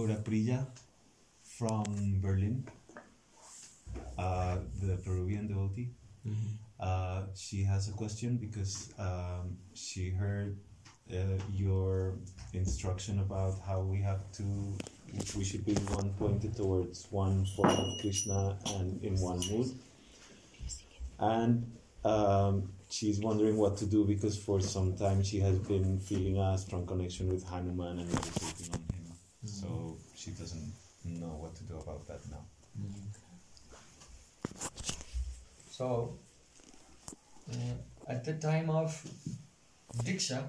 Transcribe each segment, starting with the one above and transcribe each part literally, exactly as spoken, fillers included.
Laura Prilla from Berlin, uh, the Peruvian devotee. Mm-hmm. Uh, she has a question because um, she heard uh, your instruction about how we have to, we should be one pointed towards one form of Krishna and in one mood. And um, she's wondering what to do because for some time she has been feeling a strong connection with Hanuman and meditating on him. Mm-hmm. So she doesn't know what to do about that now. Mm-hmm. So, uh, at the time of Diksha,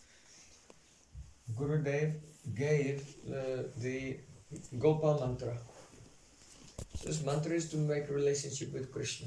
Gurudev gave uh, the Gopal mantra. So this mantra is to make a relationship with Krishna.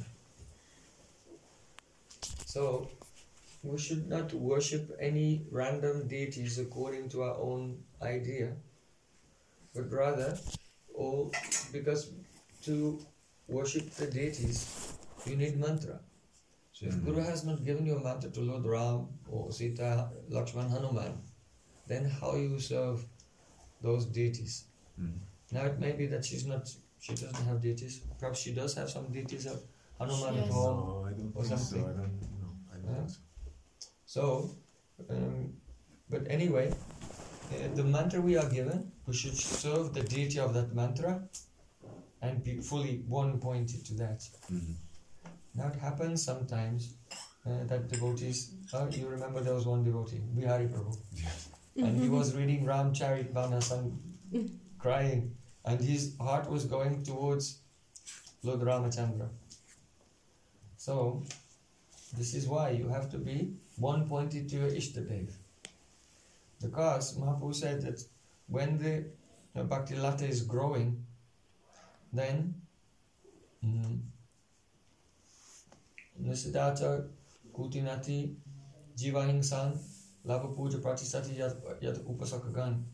So, we should not worship any random deities according to our own idea, but rather, all because to worship the deities, you need mantra. So if Guru has not given you a mantra to Lord Ram or Sita, Lakshman, Hanuman, then how you serve those deities? Mm. Now it may be that she's not, she doesn't have deities. Perhaps she does have some deities of Hanuman Yes. at home. No, I don't or think something. so. I don't know. I don't Yeah. think so. So, um, but anyway, uh, the mantra we are given, we should serve the deity of that mantra and be fully one-pointed to that. Mm-hmm. Now it happens sometimes uh, that devotees, oh, you remember there was one devotee, Bihari Prabhu, and he was reading Ramcharitmanas and crying, and his heart was going towards Lord Ramachandra. So, this is why you have to be one-pointed to your Ishtadev. Because Mahaprabhu said that when the you know, Bhakti Lata is growing, then mm, Nisidata Kutinati Jiva Hingsan Lava Puja Pratisati Yat Upasakagan.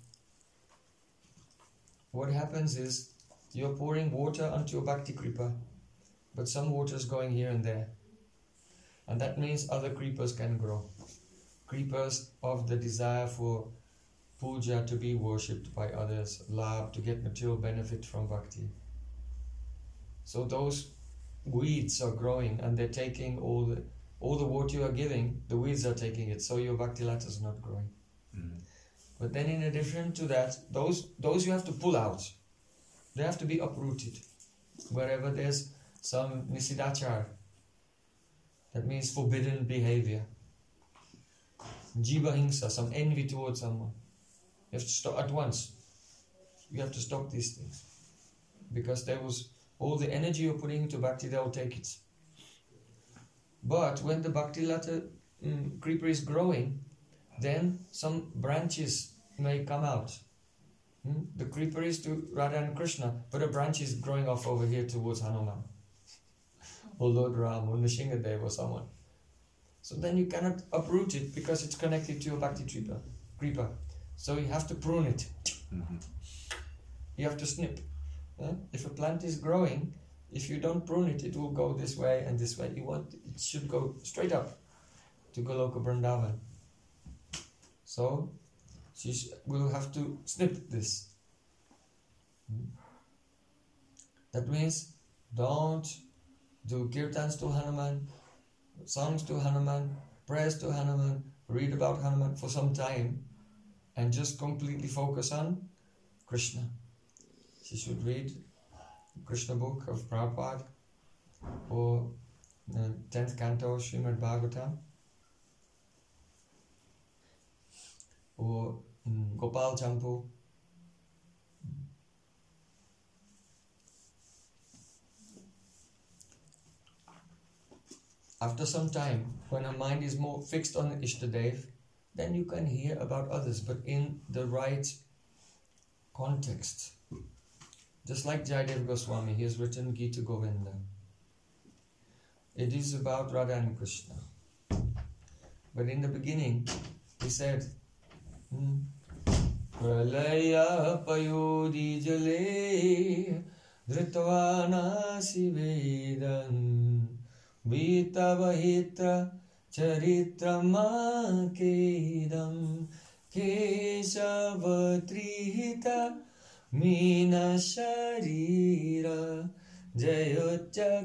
What happens is you're pouring water onto your Bhakti Kripa, but some water is going here and there. And that means other creepers can grow. Creepers of the desire for puja to be worshipped by others, love, to get material benefit from bhakti. So those weeds are growing and they're taking all the all the water you are giving, the weeds are taking it, so your bhakti lata is not growing. Mm. But then in addition to that, those those you have to pull out. They have to be uprooted. Wherever there's some nisidachar, that means forbidden behavior. Jiva hingsa, some envy towards someone. You have to stop at once. You have to stop these things. Because there was all the energy you're putting into bhakti, they will take it. But when the bhakti lata mm, creeper is growing, then some branches may come out. Mm? The creeper is to Radha and Krishna, but a branch is growing off over here towards Hanuman, or Lord Ram, or Nishingadev, or someone. So then you cannot uproot it because it's connected to your bhakti creeper. creeper. So you have to prune it. Mm-hmm. You have to snip. Uh, if a plant is growing, if you don't prune it, it will go this way and this way. You want it should go straight up to Goloka Vrindavan. So she sh- will have to snip this. Hmm. That means don't do kirtans to Hanuman, songs to Hanuman, prayers to Hanuman, read about Hanuman for some time, and just completely focus on Krishna. She should read Krishna book of Prabhupada, or the tenth canto of Srimad Bhagavatam, or um, Gopal Champu. After some time, when her mind is more fixed on Ishtadev, then you can hear about others, but in the right context. Just like Jayadev Goswami, he has written Gita Govinda. It is about Radha and Krishna. But in the beginning, he said, Pralaya payodi jale dhritvana sivedan vitavahitra charitrama kedam kesavatrihita Mina Sharira Jayo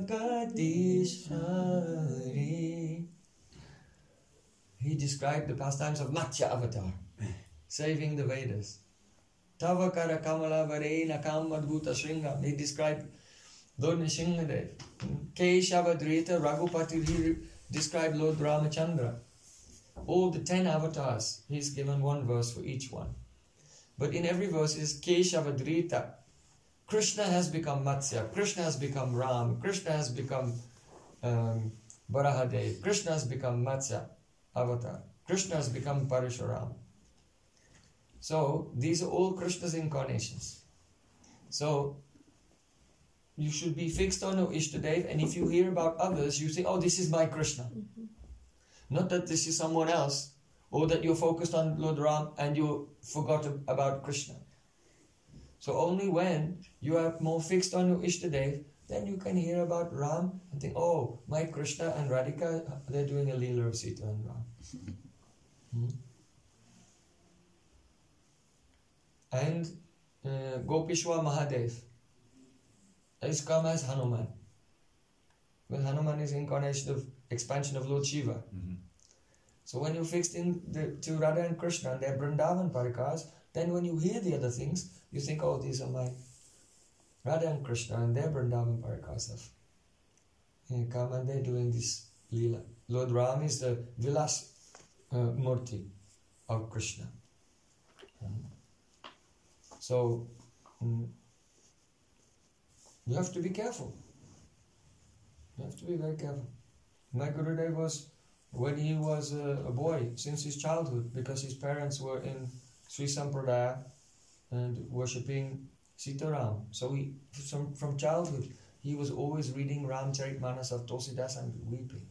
Jagadishari. He described the pastimes of Matsya Avatar, saving the Vedas. Tavakara Kamala Varena Kam Madhuta Shringa. He described Lord Nrsimhadev. Keshavadrita Raghupati, he described Lord Ramachandra. All the ten avatars, he's given one verse for each one. But in every verse is Keshavadrita. Krishna has become Matsya, Krishna has become Ram, Krishna has become um, Varahadev, Krishna has become Matsya Avatar, Krishna has become Parashuram. So these are all Krishna's incarnations. So you should be fixed on your Ishtadev, and if you hear about others, you say, oh, this is my Krishna. Mm-hmm. Not that this is someone else, or that you're focused on Lord Ram and you forgot about Krishna. So only when you are more fixed on your Ishtadev, then you can hear about Ram and think, oh, my Krishna and Radhika, they're doing a Leela of Sita and Ram. Hmm? And uh, Gopishwa Mahadev is come as Hanuman. Well, Hanuman is incarnation of expansion of Lord Shiva. Mm-hmm. So when you're fixed in the, to Radha and Krishna and their Vrindavan Parikars, then when you hear the other things, you think, oh, these are my Radha and Krishna and their Vrindavan Parikars have come and they're doing this Leela. Lord Ram is the Vilas uh, Murti of Krishna. Mm-hmm. So, um, you have to be careful. You have to be very careful. My Gurudev was, when he was a, a boy, since his childhood, because his parents were in Sri Sampradaya and worshipping Sitaram. So he, from, from childhood, he was always reading Ramcharitmanas of Tulsidas and weeping.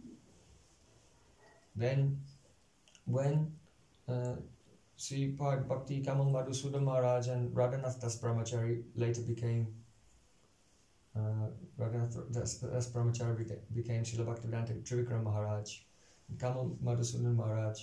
Then, when uh, Sri Bhakti Kamal Madhusudan Maharaj and Radhanath Das Brahmachari later became uh, Radhanath Das, Das Brahmachari became, became Srila Bhaktivedanta Trivikram Maharaj, and Kamal Madhusudan Maharaj.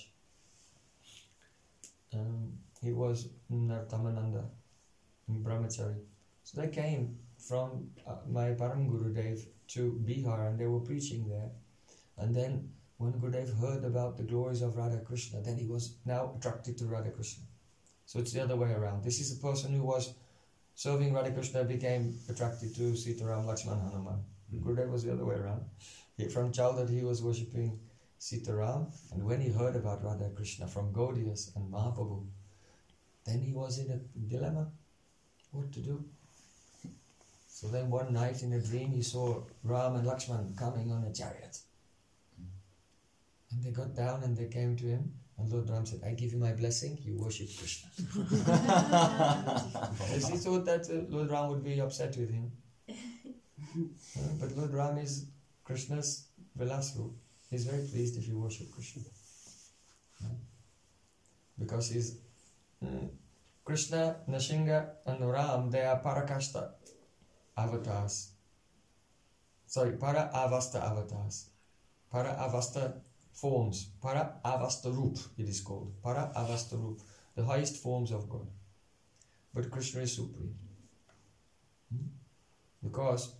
Um, he was Nartamananda Brahmachari. So they came from uh, my Param Gurudev to Bihar and they were preaching there. And then when Gurudev heard about the glories of Radha Krishna, then he was now attracted to Radha Krishna. So it's the other way around. This is a person who was serving Radha Krishna became attracted to Sitaram, Lakshman, Hanuman. Gurudev was the other way around. He, from childhood he was worshipping Sitaram, and when he heard about Radha Krishna from Gaudias and Mahaprabhu, then he was in a dilemma, what to do. So then one night in a dream he saw Ram and Lakshman coming on a chariot. And they got down and they came to him, and Lord Ram said, I give you my blessing, you worship Krishna. As he thought that uh, Lord Ram would be upset with him. uh, but Lord Ram is Krishna's Vilasru. He's very pleased if you worship Krishna. Uh, because he's uh, Krishna, Nrsimha and Ram, they are Parakashta avatars. Sorry, Para Avasta avatars. Para Avasta forms, Para Avasta Roop it is called, Para Avasta Roop, the highest forms of God. But Krishna is supreme. Hmm? Because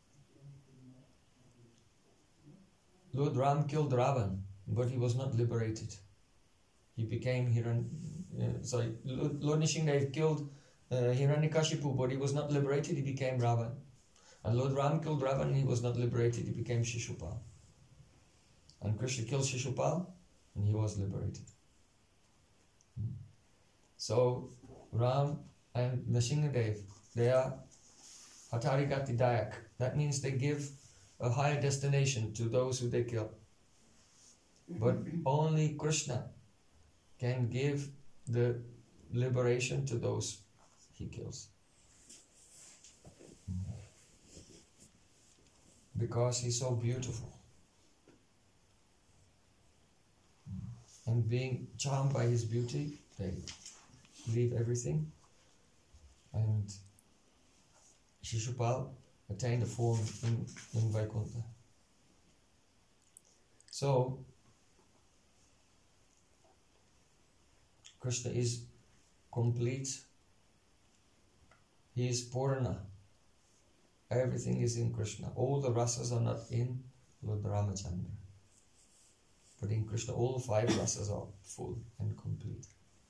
Lord Ram killed Ravan, but he was not liberated. He became Hiran, uh, sorry, Lord, Lord Nrsimhadev killed uh, Hiranyakashipu, but he was not liberated, he became Ravan. And Lord Ram killed Ravan, he was not liberated, he became Shishupal. And Krishna killed Shishupal, and he was liberated. Hmm. So, Ram and Nrsimhadev, they are Hatarigati Dayak. That means they give a higher destination to those who they kill. But only Krishna can give the liberation to those he kills. Because he's so beautiful. And being charmed by his beauty, they leave everything. And Shishupal attained a form in, in Vaikuntha. So, Krishna is complete He is Purna. Everything is in Krishna. All the rasas are not in Lord Ramachandra. But in Krishna, all five rasas are full and complete.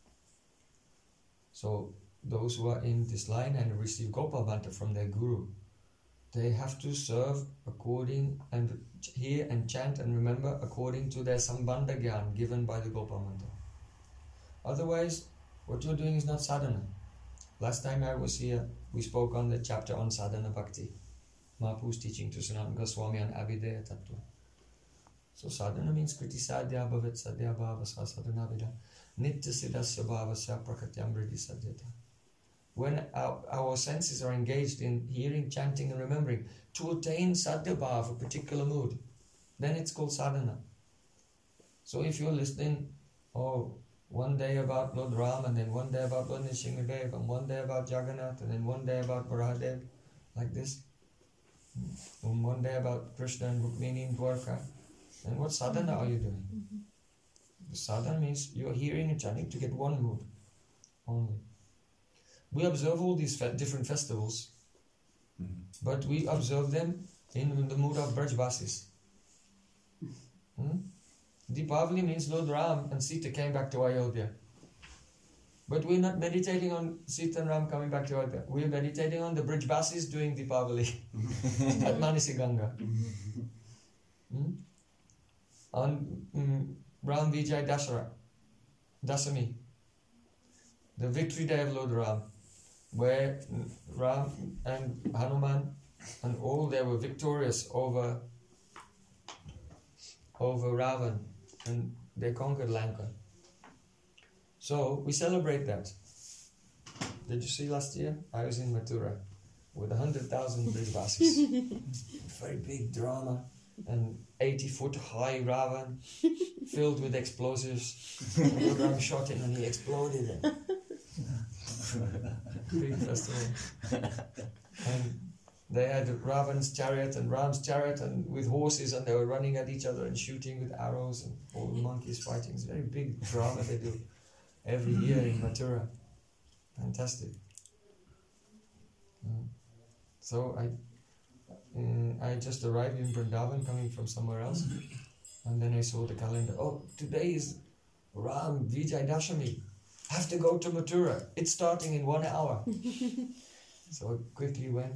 So, those who are in this line and receive Gopal Mantra from their Guru, they have to serve according and hear and chant and remember according to their Sambandha Gyan given by the Gopal Mantra. Otherwise, what you're doing is not sadhana. Last time I was here, we spoke on the chapter on sadhana bhakti. Mahaprabhu's teaching to Sanatana Goswami on Abhideya Tattva. So sadhana means kriti sadhya bhavat sadhya bhavasa sadhana vida nitya siddhasya bhavasya prakatyam vriddhi sadhyata. When our, our senses are engaged in hearing, chanting and remembering to attain sadhya bhav, a particular mood, then it's called sadhana. So if you're listening, oh, one day about Lord Ram, and then one day about Lord Nrsimhadev, and one day about Jagannath, and then one day about Varahadev, like this, and one day about Krishna and Rukmini in Dwarka, then what sadhana are you doing? Mm-hmm. The sadhana means you're hearing and chanting to get one mood only. We observe all these fe- different festivals, mm-hmm. but we observe them in the mood of Brajvasis. Hmm? Deepavali means Lord Ram and Sita came back to Ayodhya. But we're not meditating on Sita and Ram coming back to Ayodhya. We're meditating on the Brajvasis doing Deepavali at Manasi Ganga. Hmm? On um, Ram Vijay Dashara, Dasami, the victory day of Lord Ram, where Ram and Hanuman and all they were victorious over over Ravan and they conquered Lanka. So we celebrate that. Did you see last year? I was in Mathura with a hundred thousand Brajvasis. Very big drama and eighty foot high Ravan filled with explosives. And Ram shot him and he exploded. And big festival. And they had Ravan's chariot and Ram's chariot and with horses, and they were running at each other and shooting with arrows and all the monkeys fighting. It's a very big drama they do every year in Mathura. Fantastic. Mm. So I uh, I just arrived in Vrindavan coming from somewhere else, and then I saw the calendar. Oh, today is Ram Vijay Dashami. I have to go to Mathura. It's starting in one hour. So I quickly went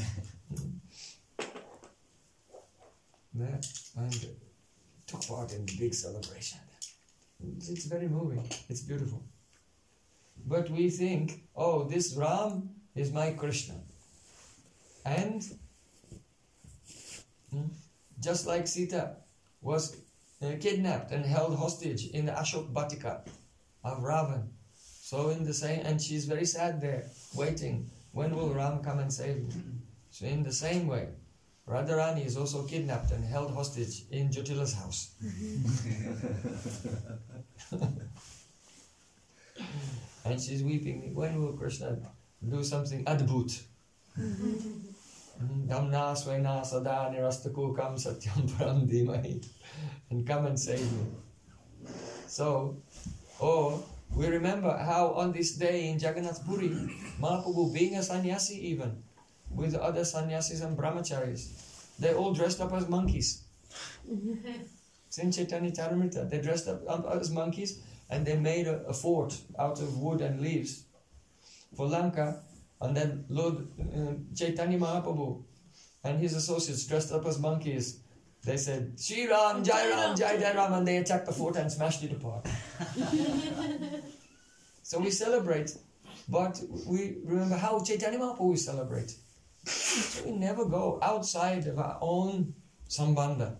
there and took part in the big celebration. It's very moving. It's beautiful. But we think, oh, this Ram is my Krishna. And hmm, just like Sita was uh, kidnapped and held hostage in the Ashok Batika of Ravan. So in the same, and she's very sad there, waiting. When will Ram come and save me? So in the same way, Radharani is also kidnapped and held hostage in Jyotila's house. And she's weeping. When will Krishna do something adbhut? Dhamna svena sada nirastakukam satyam param dhimahi, and come and save me. So, or we remember how on this day in Jagannath Puri, Mahaprabhu, being a sannyasi even, with other sannyasis and brahmacharis, they all dressed up as monkeys. It's in Chaitanya Charitamrita. They dressed up as monkeys and they made a, a fort out of wood and leaves for Lanka. And then Lord uh, Chaitanya Mahaprabhu and his associates dressed up as monkeys. They said, Shri Ram, Jai Ram, Jai Jai Ram, and they attacked the fort and smashed it apart. So we celebrate, but we remember how Chaitanya Mahaprabhu we celebrate. So we never go outside of our own sambandha,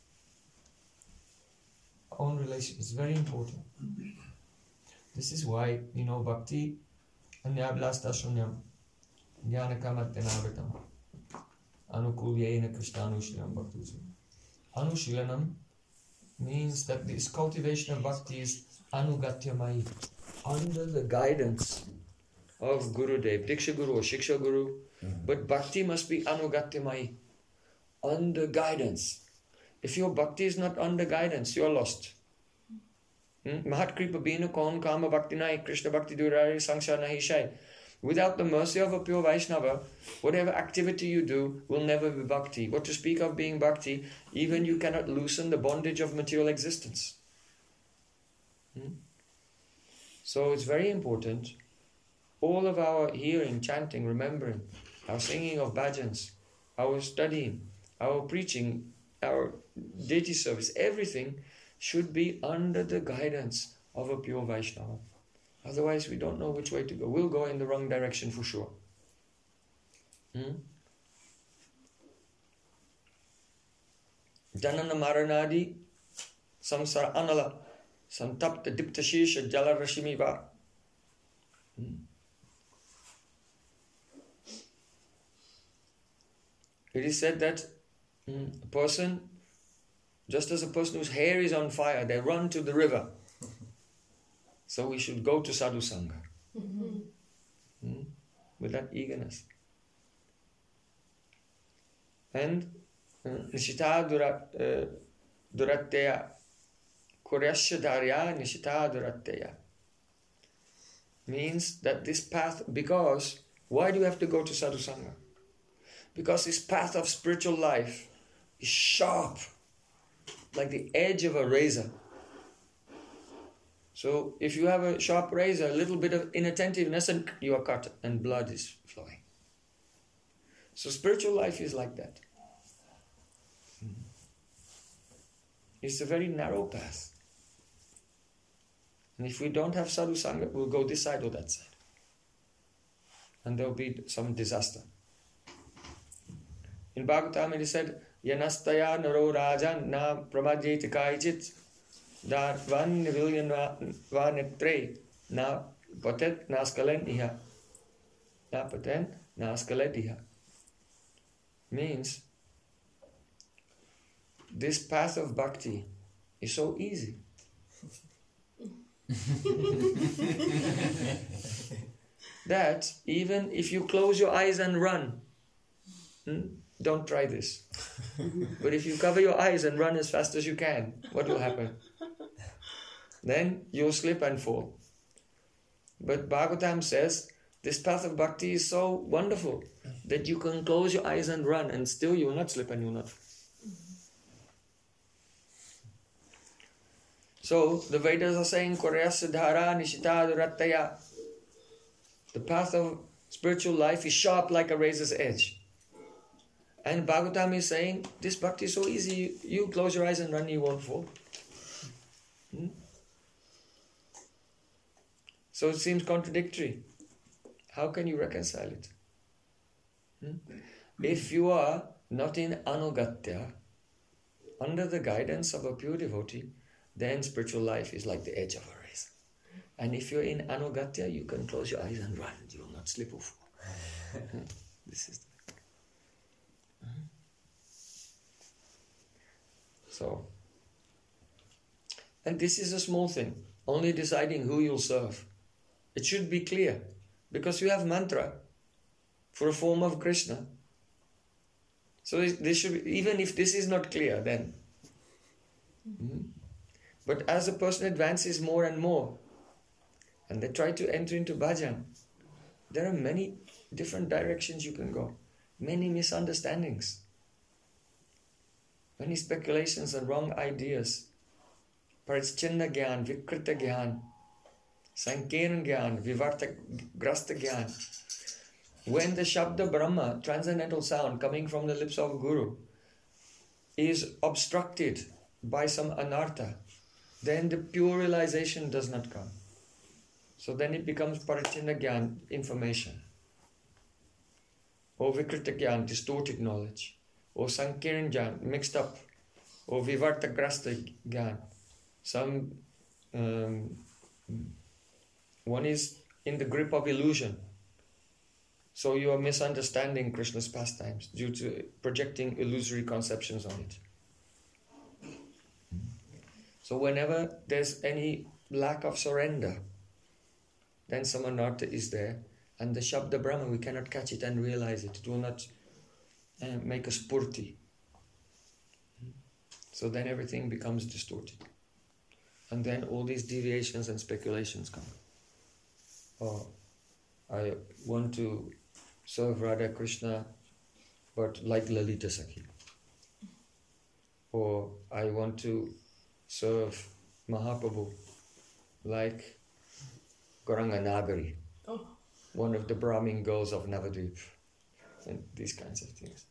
our own relation. It's very important. This is why, you know, bhakti anyabhlasta shunyam jnanakamatyanavritam anukulyena krishnanushilam bhaktusu. Anushilanam means that this cultivation of bhakti is anugatyamai, under the guidance of Gurudev, Diksha Guru or Shiksha Guru. Mm-hmm. But bhakti must be anugatyamai, under guidance. If your bhakti is not under guidance, you're lost. Hmm? Mahat kripa bina kon kama bhakti nai, Krishna bhakti durari sangsar nahi shai. Without the mercy of a pure Vaishnava, whatever activity you do will never be bhakti. What to speak of being bhakti, even you cannot loosen the bondage of material existence. Hmm? So it's very important. All of our hearing, chanting, remembering, our singing of bhajans, our studying, our preaching, our deity service, everything should be under the guidance of a pure Vaishnava. Otherwise, we don't know which way to go. We'll go in the wrong direction for sure. Hmm? Janana Maranadi Samsara Anala Santapta Dipta Shisha Jala Rashimiva. Hmm? It is said that hmm, a person, just as a person whose hair is on fire, they run to the river. So we should go to Sadhu Sangha. Mm-hmm. Hmm? With that eagerness. And Nishita Duratteya Kuryasya Dharya Nishita Duratteya means that this path, because, why do you have to go to Sadhu Sangha? Because this path of spiritual life is sharp, like the edge of a razor. So if you have a sharp razor, a little bit of inattentiveness and you are cut and blood is flowing. So spiritual life is like that. It's a very narrow path. And if we don't have sadhu sangha, we'll go this side or that side. And there will be some disaster. In Bhagavatam it is said, Yanastaya naro rajan na pramadjeti kaichit dar van vilyan va netre na patet na skalen iha. Na paten na skalet iha. Means, this path of bhakti is so easy. That even if you close your eyes and run, hmm, don't try this. But if you cover your eyes and run as fast as you can, what will happen? Then you'll slip and fall. But Bhagavatam says, this path of bhakti is so wonderful that you can close your eyes and run and still you will not slip and you will not fall. So the Vedas are saying, Kuryasya dhara nishita durataya. The path of spiritual life is sharp like a razor's edge. And Bhagavatam is saying, this bhakti is so easy, you, you close your eyes and run, you won't fall. Hmm? So it seems contradictory. How can you reconcile it? Hmm? If you are not in anugatya, under the guidance of a pure devotee, then spiritual life is like the edge of a razor. And if you're in anugatya, you can close your eyes and run. You will not slip or fall. This is the... So, and this is a small thing, only deciding who you'll serve. It should be clear, because you have mantra for a form of Krishna. So this should be, even if this is not clear, then. Mm-hmm. But as a person advances more and more, and they try to enter into bhajan, there are many different directions you can go, many misunderstandings, many speculations and wrong ideas, parichinna gyan, vikrita gyan, sankiran gyan, vivarta grasta gyan. When the Shabda Brahma, transcendental sound coming from the lips of Guru, is obstructed by some anartha, then the pure realization does not come. So then it becomes parichinna gyan, information, or vikrita gyan, distorted knowledge, or sankiran gyan, mixed up, or vivarta grasta gyan, some um, one is in the grip of illusion. So you are misunderstanding Krishna's pastimes due to projecting illusory conceptions on it. So whenever there's any lack of surrender, then some anartha is there, and the Shabda Brahma, we cannot catch it and realize it. It will not uh, make a spurti. So then everything becomes distorted. And then all these deviations and speculations come. Oh, I want to serve Radha Krishna, but like Lalita Sakhi. Or I want to serve Mahaprabhu, like Gauranga Nagari, oh. one of the Brahmin girls of Navadvip, and these kinds of things.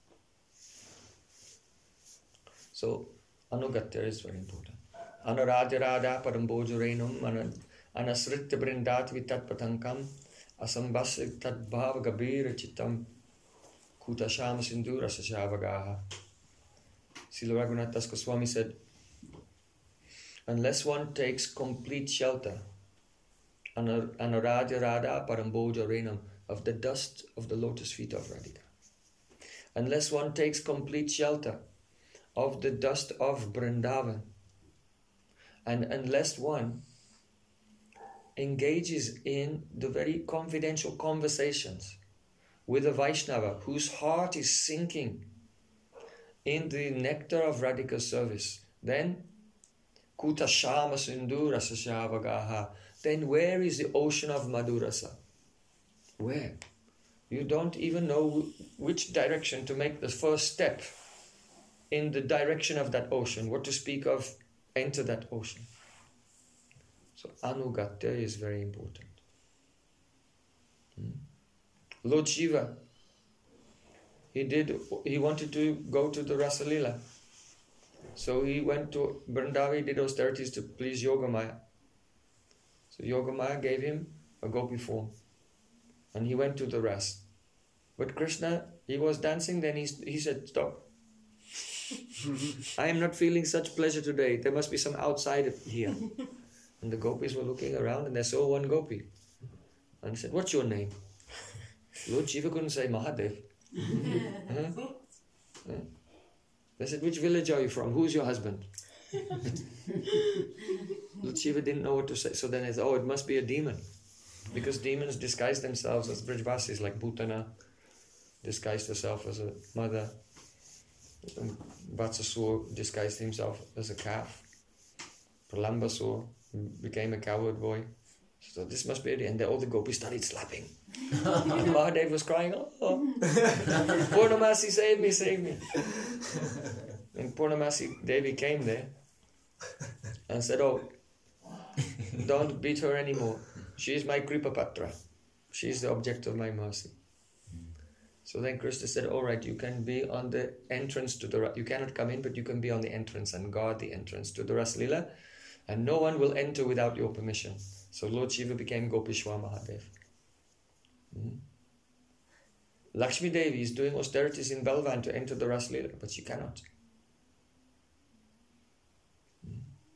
So, Anugatya is very important. Anuradya Radha Parambojurenam Anasritya Brindat Vitat Patankam Asambasik Tadbhav Gabir Chitam Kutasham Sindhu Rasashavagaha. Srila Raghunath Das Goswami said, unless one takes complete shelter, Anuradya Radha Paramboja Renam, of the dust of the lotus feet of Radhika, unless one takes complete shelter of the dust of Vrindavan, and unless one engages in the very confidential conversations with a Vaishnava whose heart is sinking in the nectar of Radhika's service, then Kuta Shama Sindhu Rasashavagaha, then where is the ocean of Madhurasa? Where? You don't even know which direction to make the first step in the direction of that ocean, what to speak of enter that ocean. So Anugatya is very important. Hmm? Lord Shiva, he did. He wanted to go to the Rasa Lila, so he went to Vrindavan, did austerities to please Yogamaya. So Yogamaya gave him a gopi form, and he went to the Ras. But Krishna, he was dancing. Then he he said, "Stop! I am not feeling such pleasure today. There must be some outside here." And the gopis were looking around, and they saw one gopi, and said, "What's your name?" Lord Shiva couldn't say Mahadev. huh? Huh? They said, "Which village are you from? Who's your husband?" Lord Shiva didn't know what to say. So then they said, "Oh, it must be a demon." Because demons disguise themselves as Brijvasis, like Bhutana disguised herself as a mother. Vatsasur disguised himself as a calf. Pralambasur became a cowherd boy. So this must be it. And all the gopis started slapping. And Mahadev was crying, "Oh, Purnamasi, save me, save me." And Purnamasi Devi came there and said, "Oh, don't beat her anymore. She is my Kripapatra. She is the object of my mercy." So then Krishna said, "All right, you can be on the entrance to the... You cannot come in, but you can be on the entrance and guard the entrance to the Ras Lila, and no one will enter without your permission." So Lord Shiva became Gopishwar Mahadev. Hmm? Lakshmi Devi is doing austerities in Balvan to enter the Ras Lila, but she cannot. Hmm?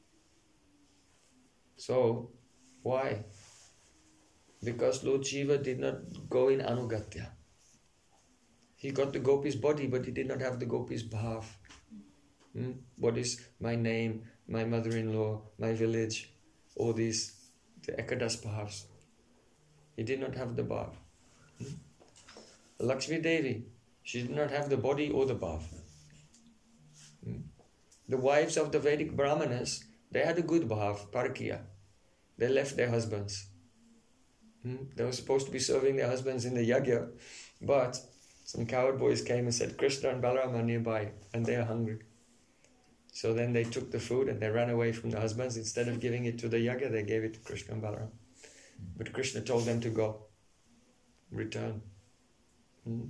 So, why? Because Lord Shiva did not go in Anugatya. He got the gopis' body, but he did not have the gopis' bhav. Hmm? What is my name, my mother-in-law, my village, all these, the Ekadas bhavs. He did not have the bhav. Hmm? Lakshmi Devi, she did not have the body or the bhav. Hmm? The wives of the Vedic Brahmanas, they had a good bhav, parakya. They left their husbands. Hmm? They were supposed to be serving their husbands in the yagya, but some coward boys came and said, "Krishna and Balaram are nearby and they are hungry." So then they took the food and they ran away from the husbands. Instead of giving it to the yagya, they gave it to Krishna and Balaram. But Krishna told them to go, return. Hmm?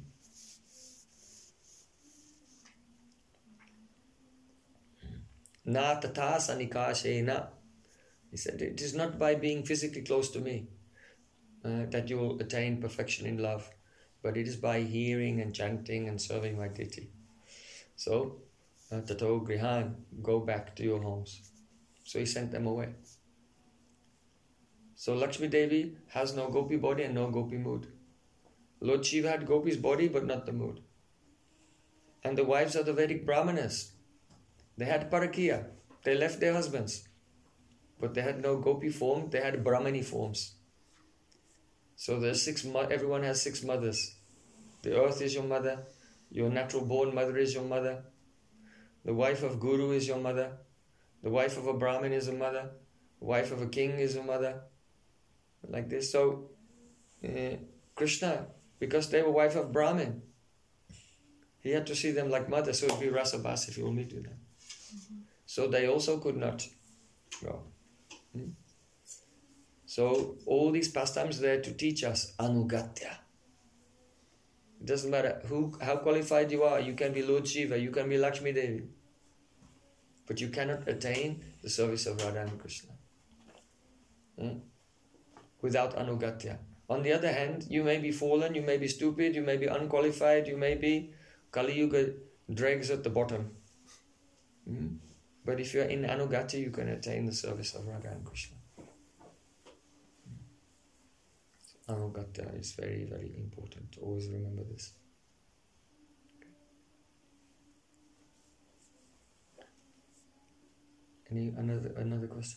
Na tata sanikashena. He said, it is not by being physically close to me uh, that you will attain perfection in love, but it is by hearing and chanting and serving my deity. So, uh, tato grihan, go back to your homes. So he sent them away. So Lakshmi Devi has no gopi body and no gopi mood. Lord Shiva had gopi's body but not the mood. And the wives of the Vedic Brahmanas, they had parakya. They left their husbands. But they had no gopi form, they had Brahmani forms. So there's six. Mo- everyone has six mothers. The earth is your mother. Your natural born mother is your mother. The wife of Guru is your mother. The wife of a Brahmin is a mother. The wife of a king is a mother. Like this. So, uh, Krishna, because they were wife of Brahmin, he had to see them like mother, so it would be rasabhas if he only do that. Mm-hmm. So they also could not go. Hmm? So all these pastimes are there to teach us anugatya. It doesn't matter who, how qualified you are. You can be Lord Shiva, you can be Lakshmi Devi, but you cannot attain the service of Radha and Krishna hmm? without anugatya. On the other hand, you may be fallen, you may be stupid, you may be unqualified, you may be Kali Yuga dregs at the bottom. Hmm? But if you are in anugatya, you can attain the service of Radha and Krishna. Anugatya is very, very important. Always remember this. Any another another question?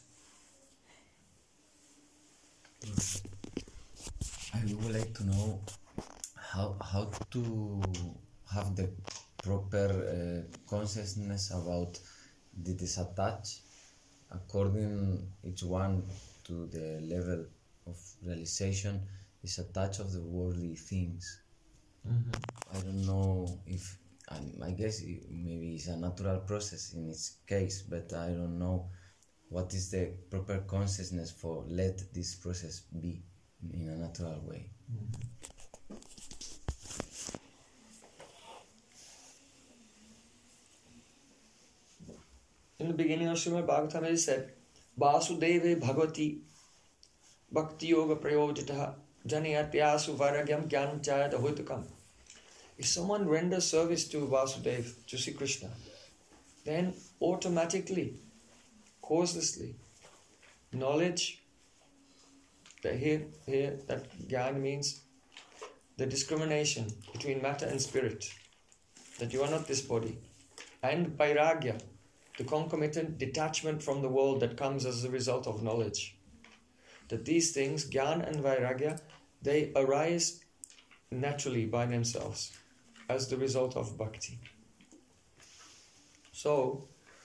I would like to know how how to have the proper uh, consciousness about the disattach, according each one to the level of realization, disattach of the worldly things. Mm-hmm. I don't know if, um, I guess it, maybe it's a natural process in its case, but I don't know what is the proper consciousness for let this process be in a natural way. Mm-hmm. In the beginning of Srimad Bhagavatam it is said, Vasudeve Bhagavati Bhakti Yoga Prayojitaha Janiyatyasu Varagyam Gyanchayat Ahutukam. If someone renders service to Vasudeva, to Sri Krishna, then automatically, causelessly, knowledge, that here, here that Gyan means the discrimination between matter and spirit, that you are not this body, and Vairagya, the concomitant detachment from the world that comes as a result of knowledge. That these things, Gyan and Vairagya, they arise naturally by themselves as the result of bhakti. So,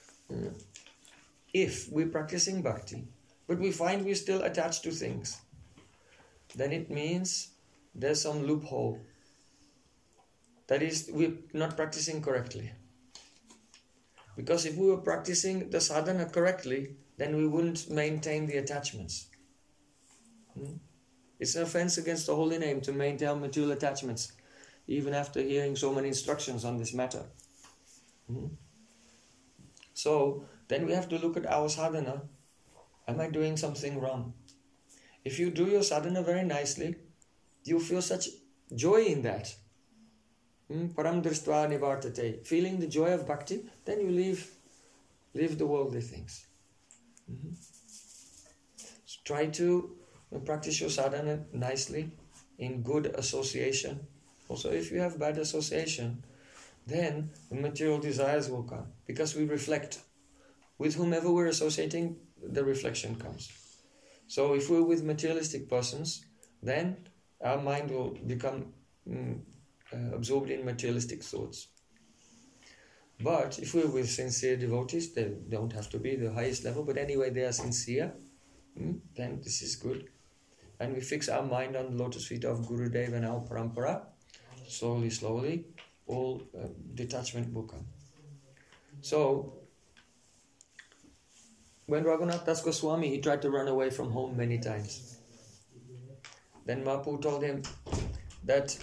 if we're practicing bhakti, but we find we're still attached to things, then it means there's some loophole. That is, we're not practicing correctly. Because if we were practicing the sadhana correctly, then we wouldn't maintain the attachments. Hmm? It's an offense against the holy name to maintain material attachments, even after hearing so many instructions on this matter. Hmm? So, then we have to look at our sadhana. Am I doing something wrong? If you do your sadhana very nicely, you feel such joy in that. Param dristva nivartate. Feeling the joy of bhakti, then you leave, leave the worldly things. Mm-hmm. So try to practice your sadhana nicely, in good association. Also, if you have bad association, then the material desires will come. Because we reflect. With whomever we're associating, the reflection comes. So if we're with materialistic persons, then our mind will become mm, uh, absorbed in materialistic thoughts. But if we're with sincere devotees, they don't have to be the highest level, but anyway they are sincere, mm, then this is good. And we fix our mind on the lotus feet of Gurudev and our parampara, slowly, slowly, all uh, detachment will come. So, when Raghunath Das Goswami, he tried to run away from home many times. Then Mahaprabhu told him that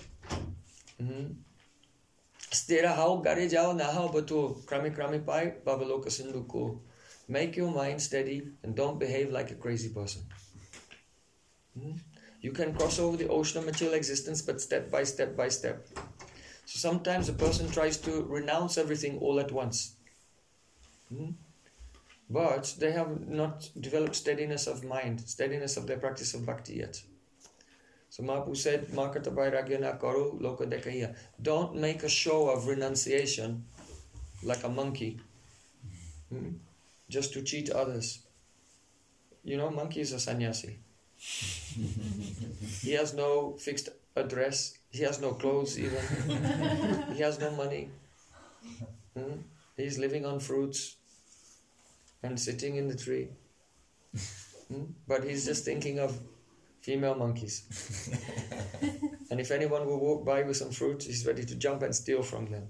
Stera hao gare jao nahao bato krami krami pai bhavaloka sindhu ko. Make your mind steady and don't behave like a crazy person. Hmm? You can cross over the ocean of material existence, but step by step by step. So sometimes a person tries to renounce everything all at once. Hmm? But they have not developed steadiness of mind, steadiness of their practice of bhakti yet. So Mahaprabhu said, Makata vairagya na karo loka dekaiya. Don't make a show of renunciation like a monkey, hmm? just to cheat others. You know, monkey is a sannyasi. He has no fixed address. He has no clothes even. He has no money. Hmm? He's living on fruits and sitting in the tree. Hmm? But he's just thinking of female monkeys. And if anyone will walk by with some fruit, he's ready to jump and steal from them.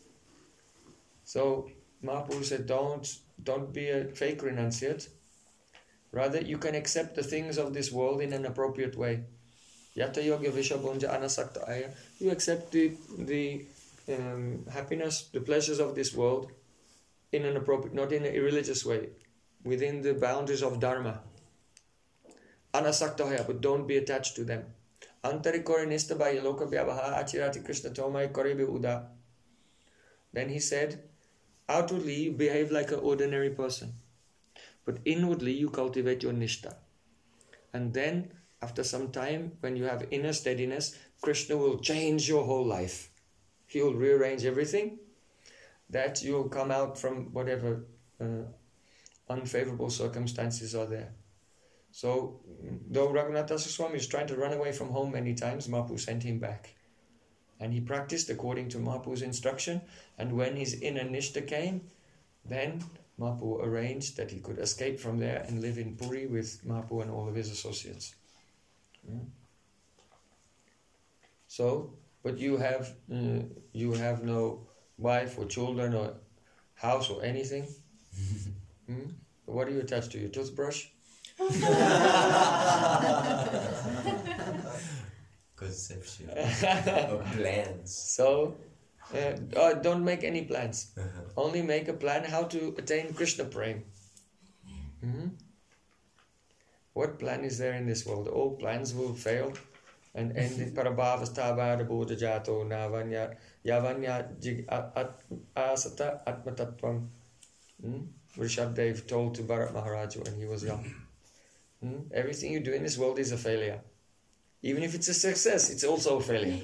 So Mahaprabhu said, don't, don't be a fake renunciate. Rather, you can accept the things of this world in an appropriate way. Yata yoga vishabhunja anasakta aya. You accept the, the um, happiness, the pleasures of this world in an appropriate, not in a irreligious way, within the boundaries of dharma. Anasakta aya, but don't be attached to them. Antarikore nistabhaya loka vyavaha achirati krishna tomai korebe uda. Then he said, outwardly you behave like an ordinary person, but inwardly you cultivate your nishta. And then, after some time, when you have inner steadiness, Krishna will change your whole life. He will rearrange everything, that you will come out from whatever uh, unfavorable circumstances are there. So, though Raghunath Dasa Swami is trying to run away from home many times, Mahaprabhu sent him back. And he practiced according to Mahaprabhu's instruction, and when his inner nishta came, then Mahaprabhu arranged that he could escape from there and live in Puri with Mahaprabhu and all of his associates. Yeah. So, but you have uh, you have no wife or children or house or anything. hmm? What are you attached to? Your toothbrush? Conception of plans. So, uh, uh, don't make any plans. Only make a plan how to attain Krishna Prem. Mm-hmm. What plan is there in this world? All plans will fail and end in parabhavasthabhada bodha jato navanya yavanya jig asata atmatattvam. Rishabdev told to Bharat Maharaj when he was young. Hmm? Everything you do in this world is a failure. Even if it's a success, it's also a failure.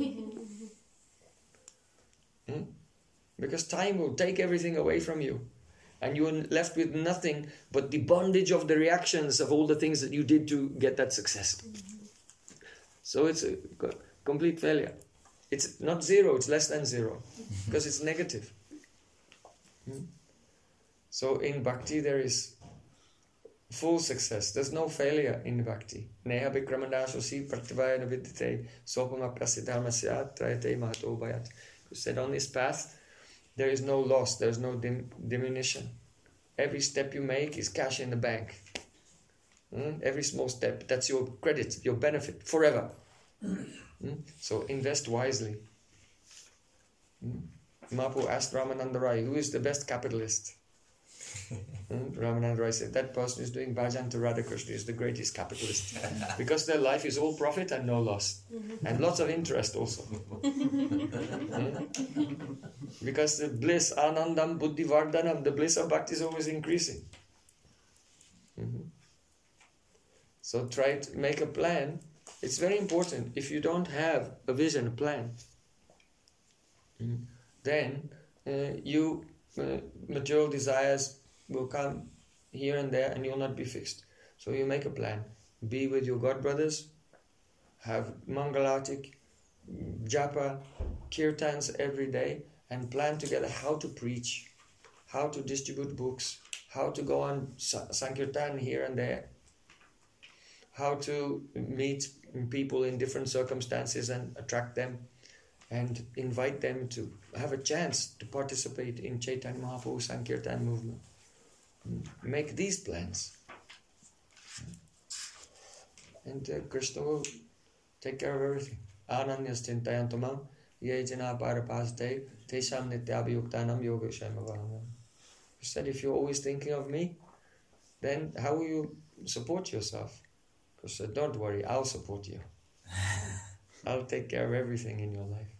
hmm? Because time will take everything away from you. And you are left with nothing but the bondage of the reactions of all the things that you did to get that success. So it's a complete failure. It's not zero, it's less than zero. Because it's negative. Hmm? So in bhakti there is full success. There's no failure in bhakti. Neha vikramanashosi prativaya navidite sopama prasidharmasyat trayate mahato bhayat. You said on this path, there is no loss, there is no dim- diminution. Every step you make is cash in the bank. Mm? Every small step, that's your credit, your benefit, forever. Mm? So invest wisely. Mm? Mahaprabhu asked Ramananda Rai, who is the best capitalist? mm? Ramananda Rai said, that person who's doing bhajan to Radha Krishna is the greatest capitalist. Because their life is all profit and no loss. And lots of interest also. mm? Because the bliss, anandam buddhi vardhanam, the bliss of bhakti is always increasing. Mm-hmm. So try to make a plan. It's very important. If you don't have a vision, a plan, mm, then uh, you uh, material desires will come here and there and you'll not be fixed. So you make a plan. Be with your god brothers, have mangalatik, japa, kirtans every day, and plan together how to preach, how to distribute books, how to go on sankirtan here and there, how to meet people in different circumstances and attract them and invite them to have a chance to participate in Chaitanya Mahaprabhu Sankirtan movement. Make these plans. And uh, Krishna will take care of everything. Ananyas chintayantamam yejana parapasate tesham nityabhayuktanam yogashamavahamam. He said, if you're always thinking of me, then how will you support yourself? Krishna said, don't worry, I'll support you. I'll take care of everything in your life.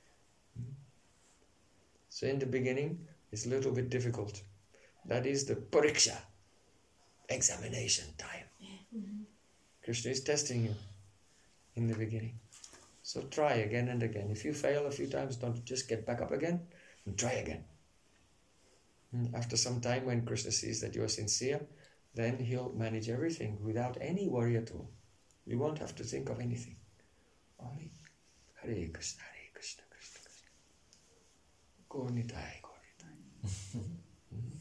So in the beginning, it's a little bit difficult. That is the pariksha, examination time. Mm-hmm. Krishna is testing you in the beginning. So try again and again. If you fail a few times, don't just get back up again and try again. And after some time, when Krishna sees that you are sincere, then he'll manage everything without any worry at all. You won't have to think of anything. Only Hare Krishna, Hare Krishna, Krishna Krishna. Gaura-Nitai, Gaura-Nitai. mm-hmm.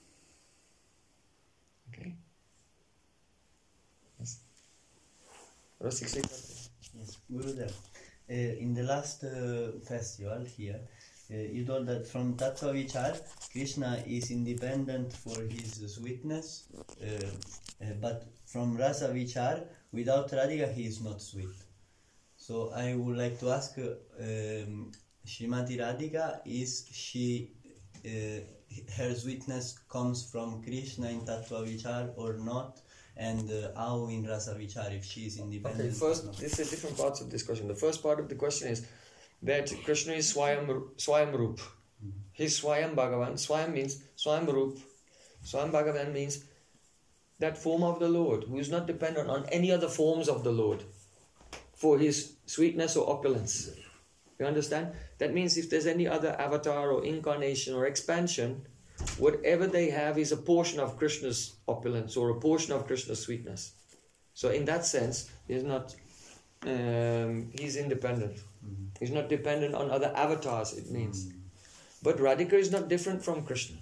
Okay? Yes. Rasik Sekar. Yes, Gurudev. uh, in the last uh, festival here, uh, you told that from Tattva Vichar, Krishna is independent for his sweetness, uh, uh, but from Rasa Vichar, without Radhika, he is not sweet. So I would like to ask, uh, um, Srimati Radhika, is she, uh, her sweetness comes from Krishna in Tattva Vichar or not? And uh, how in Rasa Vichar, if she is independent? Okay, first, this is different parts of this question. The first part of the question is that Krishna is Swayam, Swayam Roop. He's Swayam Bhagavan. Swayam means Swayam Roop. Swayam Bhagavan means that form of the Lord, who is not dependent on any other forms of the Lord for his sweetness or opulence. You understand? That means if there's any other avatar or incarnation or expansion, whatever they have is a portion of Krishna's opulence or a portion of Krishna's sweetness. So in that sense, he's not, um, he's independent. Mm-hmm. He's not dependent on other avatars, it means. Mm-hmm. But Radhika is not different from Krishna.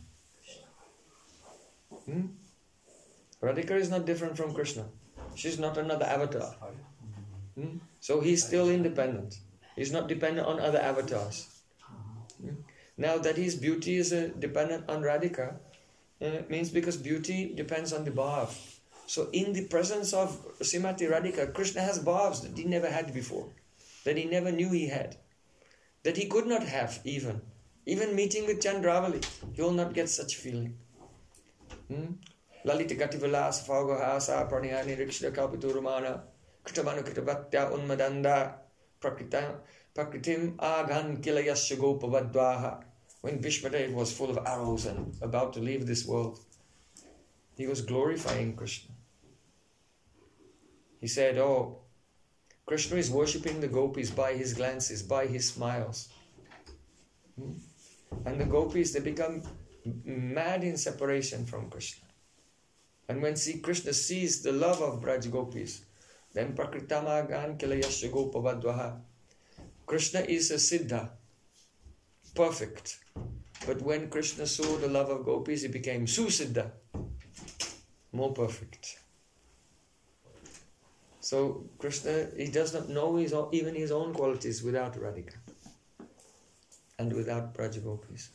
Hmm? Radhika is not different from Krishna. She's not another avatar. Hmm? So he's still independent. He's not dependent on other avatars. Hmm? Now that his beauty is uh, dependent on Radhika, uh, means because beauty depends on the bhav. So in the presence of Srimati Radhika, Krishna has bhavs that he never had before, that he never knew he had, that he could not have even. Even meeting with Chandravali, he will not get such feeling. Hmm? Lalita Gativilas, Faugohasa, Pranayani, Rikshda Kapiturumana, Kritamanu Kritavatya Unmadanda, Prakritim Aghan Kilayasya Gopavadvaha. When Bhishmadev was full of arrows and about to leave this world, he was glorifying Krishna. He said, oh, Krishna is worshipping the gopis by his glances, by his smiles. Hmm? And the gopis, they become mad in separation from Krishna. And when see Krishna sees the love of Braj gopis, then Prakritamagan Kilayasya Gopavadvaha. Krishna is a Siddha, perfect. But when Krishna saw the love of gopis, he became Susiddha, more perfect. So Krishna, he does not know his own, even his own qualities without Radhika and without Braj gopis.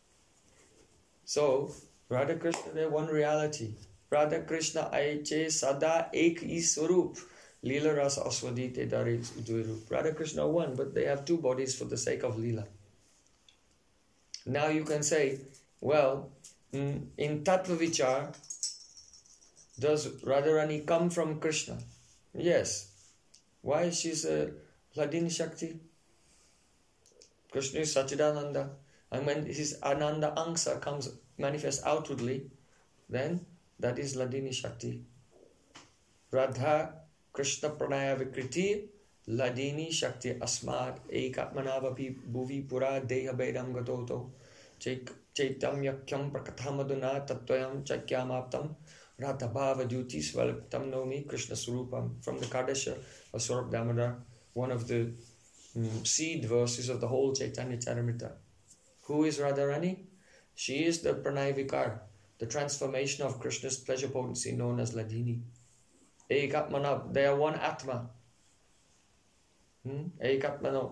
So Radha Krishna, they're one reality. Radha Krishna aiche sada ek I swarup. Leela rasa aswadite dari udvirup. Radha Krishna are one, but they have two bodies for the sake of Leela. Now you can say, well, in Tattva Vichar, does Radharani come from Krishna? Yes. Why? She's a Hladini Shakti. Krishna is Sachidananda. And when his Ananda Angsa comes manifest outwardly, then that is Hladini Shakti. Radha Krishna Pranaya Vikriti Hladini Shakti Asmat Ekatmanavapi Bhuvi Pura Deha Bedam Gatoto Chaitam Yakyam Prakathamaduna Tattvayam Chakyamaptam Radha Bhava Duti Svalaptam Nomi Krishna Surupam. From the Kadesha of Swarup Damodar, one of the um, seed verses of the whole Chaitanya Charitamrita. Who is Radharani? She is the Pranay Vikar, the transformation of Krishna's pleasure potency known as Hladini. Ekatmana, they are one Atma. Hmm? Ekatmano.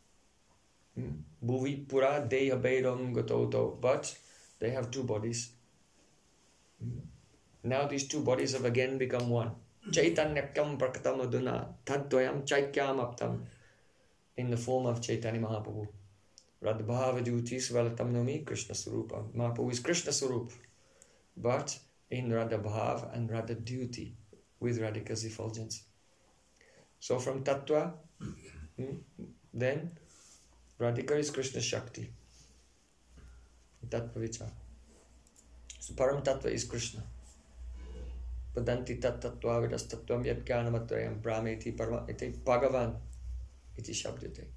Bhuvi Pura Deha Bedam Gatoto. But they have two bodies. Hmm? Now these two bodies have again become one. Chaitanyakam Prakatamaduna Tadvayam Chaikyam Aptam. In the form of Chaitanya Mahaprabhu. Radhabhava Duti Svalatam Nomi Krishna Surupa. Mahaprabhu is Krishna Surup. But in Radhabhav and Radha Duty, with Radhika's effulgence. So from Tattva, hmm, then Radhika is Krishna Shakti. Tattva Vichar. So Param Tattva is Krishna. Padanti tat tattva vidas tattvam yat jnanamatrayam brahmeti parama iti bhagavan iti shabdate.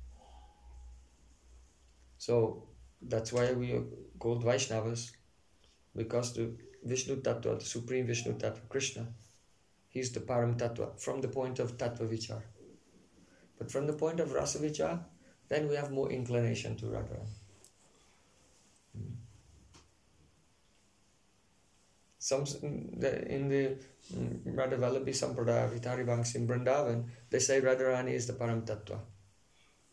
So that's why we are called Vaishnavas, because the Vishnu Tattva, the Supreme Vishnu Tattva, Krishna, he's the Param Tattva from the point of Tattva Vichar. But from the point of Rasa Vichar, then we have more inclination to Radharani. Hmm. Some in the Radha Vallabhi Sampradaya, Vitari Vangsi in Vrindavan, they say Radharani is the Param Tattva.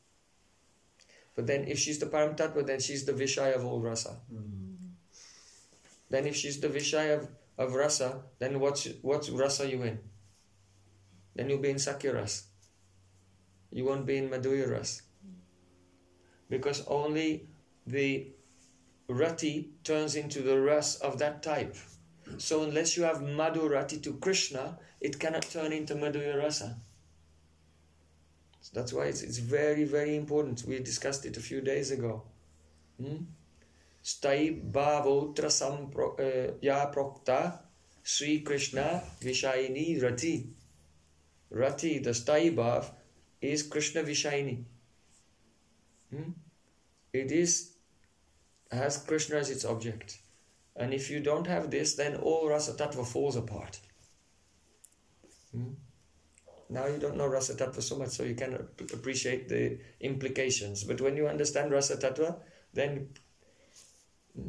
But then if she's the Param Tattva, then she's the Vishaya of all rasa. Mm. Then if she's the Vishaya of, of rasa, then what's, what's rasa you in? Then you'll be in Sakya ras. You won't be in Madhurya ras. Because only the rati turns into the ras of that type. So unless you have Madhu rati to Krishna, it cannot turn into Madhurya rasa. So that's why it's, it's very, very important. We discussed it a few days ago. Hmm? Stai bhavotra sampro uh, ya prokta Sri Krishna Vishayini Rati. Rati, the Stai bhav, is Krishna Vishayini. Hmm? It is has Krishna as its object. And if you don't have this, then all Rasa Tattva falls apart. Hmm? Now you don't know Rasa Tattva so much, so you cannot appreciate the implications. But when you understand Rasa Tattva, then hmm,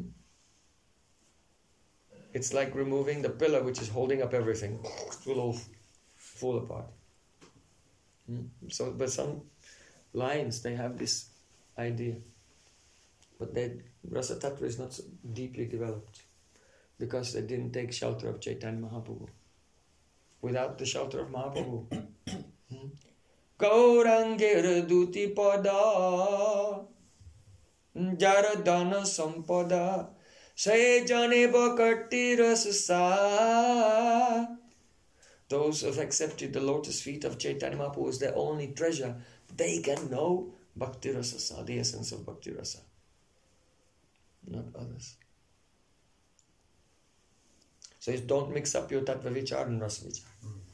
it's like removing the pillar which is holding up everything. It will all fall apart. Hmm? So, but some lines, they have this idea. But they, Rasa Tattva is not so deeply developed because they didn't take shelter of Chaitanya Mahaprabhu. Without the shelter of Mahaprabhu, hmm? Gaurangir duti pada Jaradana sampada Se jane bhakti rasa. Those who have accepted the lotus feet of Chaitanya Mahaprabhu as their only treasure, they can know Bhakti Rasa, the essence of Bhakti Rasa. Not others. So you don't mix up your Tattva Vichar and Rasa Vichar.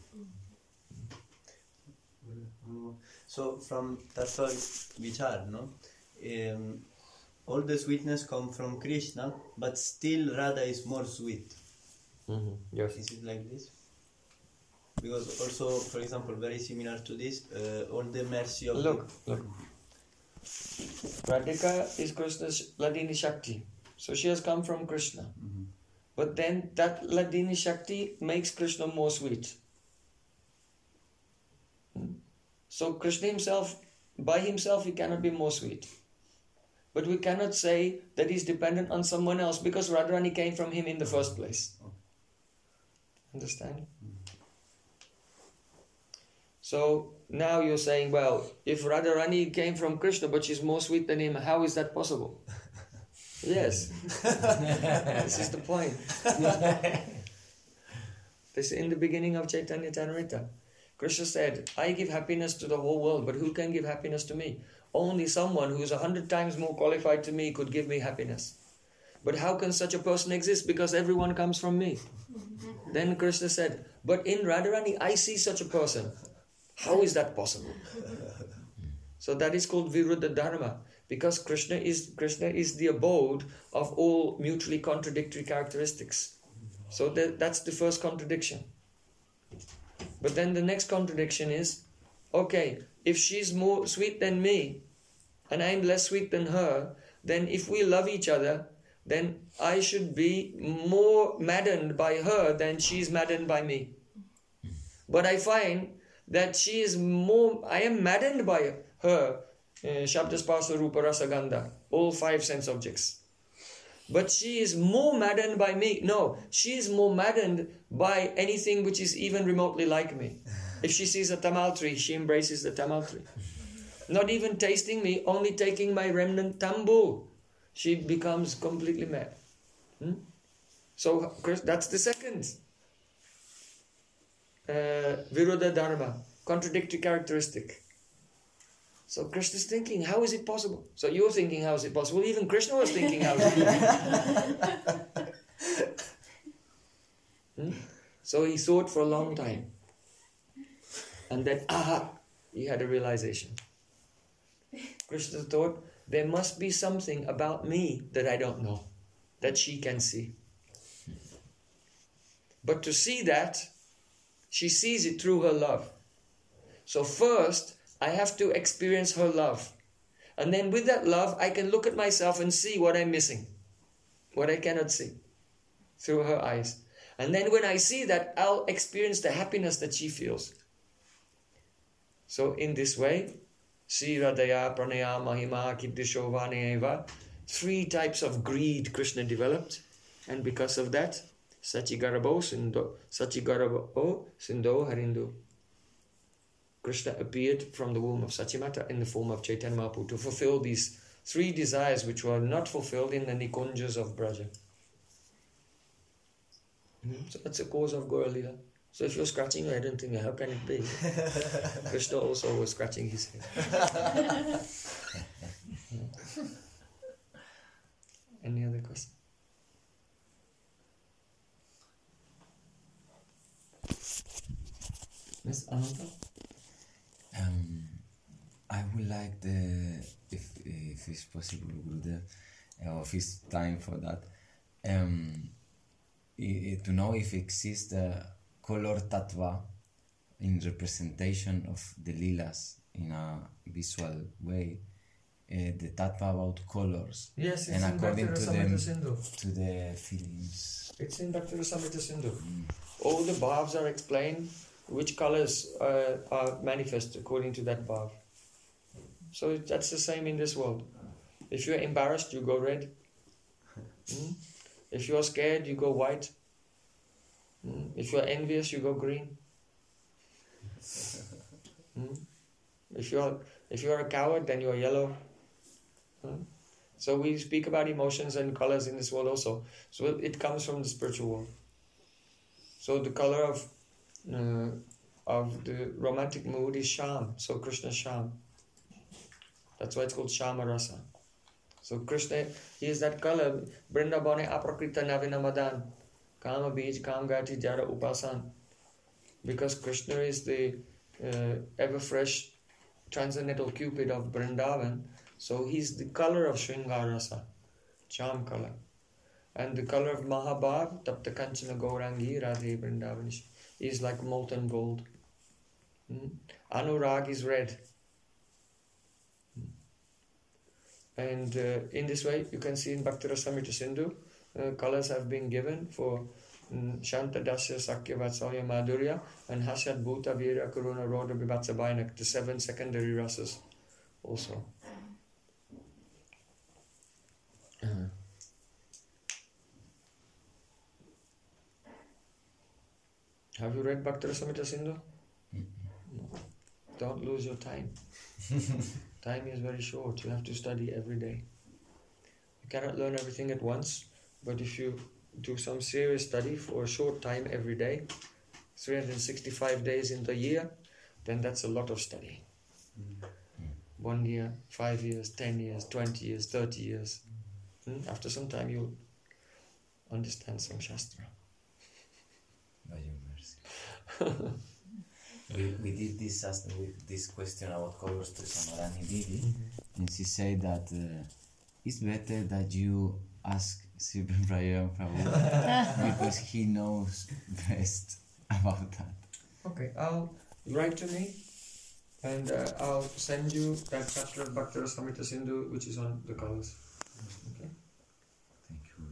Mm. So from Tattva Vichar, no? Um, all the sweetness come from Krishna, but still Radha is more sweet. Mm-hmm. Yes. Is it like this? Because also, for example, very similar to this, uh, all the mercy of... Look, look. Radhika is Krishna's Ladini Shakti. So she has come from Krishna. Mm-hmm. But then that Ladini Shakti makes Krishna more sweet. So Krishna himself, by himself, he cannot be more sweet. But we cannot say that he's dependent on someone else because Radharani came from him in the first place. Understand? So now you're saying, well, if Radharani came from Krishna but she's more sweet than him, how is that possible? Yes. This is the point. This is in the beginning of Chaitanya Charitamrita. Krishna said, I give happiness to the whole world, but who can give happiness to me? Only someone who is a hundred times more qualified to me could give me happiness. But how can such a person exist? Because everyone comes from me. Then Krishna said, but in Radharani I see such a person. How is that possible? So that is called Viruddha Dharma. Because Krishna is Krishna is the abode of all mutually contradictory characteristics. So that, that's the first contradiction. But then the next contradiction is, okay, if she's more sweet than me, and I'm less sweet than her, then if we love each other, then I should be more maddened by her than she's maddened by me. But I find that she is more, I am maddened by her, uh, Shabda Sparsa Rupa Rasa Gandha, all five sense objects. But she is more maddened by me. No, she is more maddened by anything which is even remotely like me. If she sees a tamal tree, she embraces the tamal tree. Not even tasting me, only taking my remnant tambu, she becomes completely mad. Hmm? So that's the second uh, Viruddha Dharma, contradictory characteristic. So Krishna is thinking, how is it possible? So you're thinking, how is it possible? Even Krishna was thinking, how is it possible? hmm? So he thought for a long time. And then, aha, he had a realization. Krishna thought, there must be something about me that I don't know, that she can see. But to see that, she sees it through her love. So first, I have to experience her love. And then with that love, I can look at myself and see what I'm missing, what I cannot see, through her eyes. And then when I see that, I'll experience the happiness that she feels. So in this way, Siradaya, Pranaya, Mahima, Kiddishovana. Three types of greed Krishna developed, and because of that, Sachigarabo Sindo, Sachigarabo Sindo Harindu. Krishna appeared from the womb of Sachimata in the form of Chaitanya Mahaprabhu to fulfill these three desires which were not fulfilled in the Nikunjas of Braja. Mm-hmm. So that's the cause of Gaura Lila. So if you're scratching your head and thinking, how can it be? Krishna also was scratching his head. Any other question? Miss Ananta? Um, I would like the, if if it's possible, Gurudev, uh, if it's time for that, um, i- to know if exists a color tattva in representation of the lilas in a visual way, uh, the tattva about colors, Yes, it's and in according Bhakti to Rasamrita them, Sindhu. to the feelings. It's in Bhakti Rasamrita Sindhu. Mm. All the bhavs are explained, which colors uh, are manifest according to that bhav. So that's the same in this world. If you're embarrassed, you go red. Mm? If you're scared, you go white. Mm? If you're envious, you go green. Mm? If you're if you're a coward, then you're yellow. Mm? So we speak about emotions and colors in this world also. So it comes from the spiritual world. So the color of uh, of the romantic mood is Sham. So Krishna Sham. That's why it's called Shama Rasa. So Krishna, he is that color. Brindabane aprakrita navina madan. Kama bij kam gati jara upasan. Because Krishna is the uh, ever fresh transcendental Cupid of Vrindavan. So he's the color of Shringara Rasa. Sham color. And the color of Mahabhav, Tapta Kanchana Gaurangi Radhe Vrindavanish, is like molten gold. Mm. Anurag is red. Mm. And uh, in this way, you can see in Bhakti Rasamrita Sindhu, uh, colors have been given for um, Shanta Dasya Sakya Vatsalya Madhurya and Hasyat Bhuta Vira Karuna Rodha Vivatsa Bainak, the seven secondary rasas also. Uh-huh. Have you read Bhakti Rasamrita Sindhu? No. Don't lose your time. Time is very short. You have to study every day. You cannot learn everything at once, but if you do some serious study for a short time every day, three hundred sixty-five days in the year, then that's a lot of study. Mm. One year, five years, ten years, twenty years, thirty years. Mm. After some time you understand some Shastra. By your mercy. we, we did this as with this question about colors to Samarani Didi, mm-hmm. and she said that uh, it's better that you ask Sri Prabhu because he knows best about that. Okay, I'll write to me and uh, I'll send you that chapter of Bhakti Rasamrita Sindhu which is on the colors. Okay. Thank you.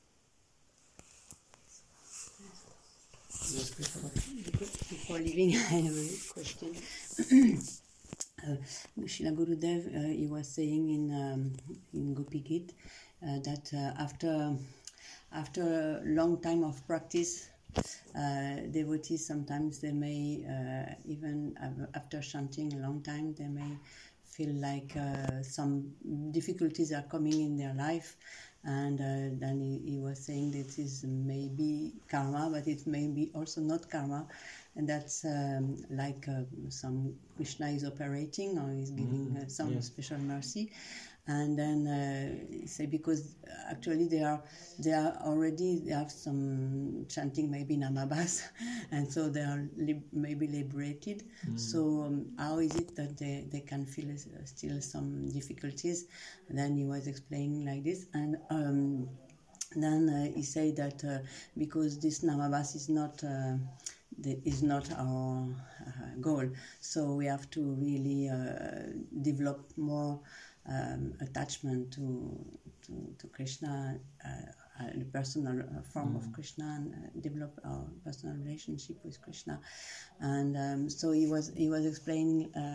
Yes, Krishna. Before leaving, I have a question. uh, Srila Gurudev, uh, he was saying in um, in Gopi Gita uh, that uh, after after a long time of practice, uh, devotees sometimes they may uh, even after chanting a long time they may feel like uh, some difficulties are coming in their life. And uh, then he, he was saying that it is maybe karma, but it may be also not karma, and that's um, like uh, some Krishna is operating or is giving uh, some yes. special mercy, and then uh, he say because actually they are they are already they have some chanting maybe Namabas, and so they are lib- maybe liberated. Mm. So um, how is it that they, they can feel uh, still some difficulties? And then he was explaining like this, and um, then uh, he said that uh, because this Namabas is not uh, the, is not our uh, goal, so we have to really uh, develop more um, attachment to, to to Krishna, uh, uh, the personal uh, form mm. of Krishna, and uh, develop our personal relationship with Krishna. And um, so he was he was explaining uh,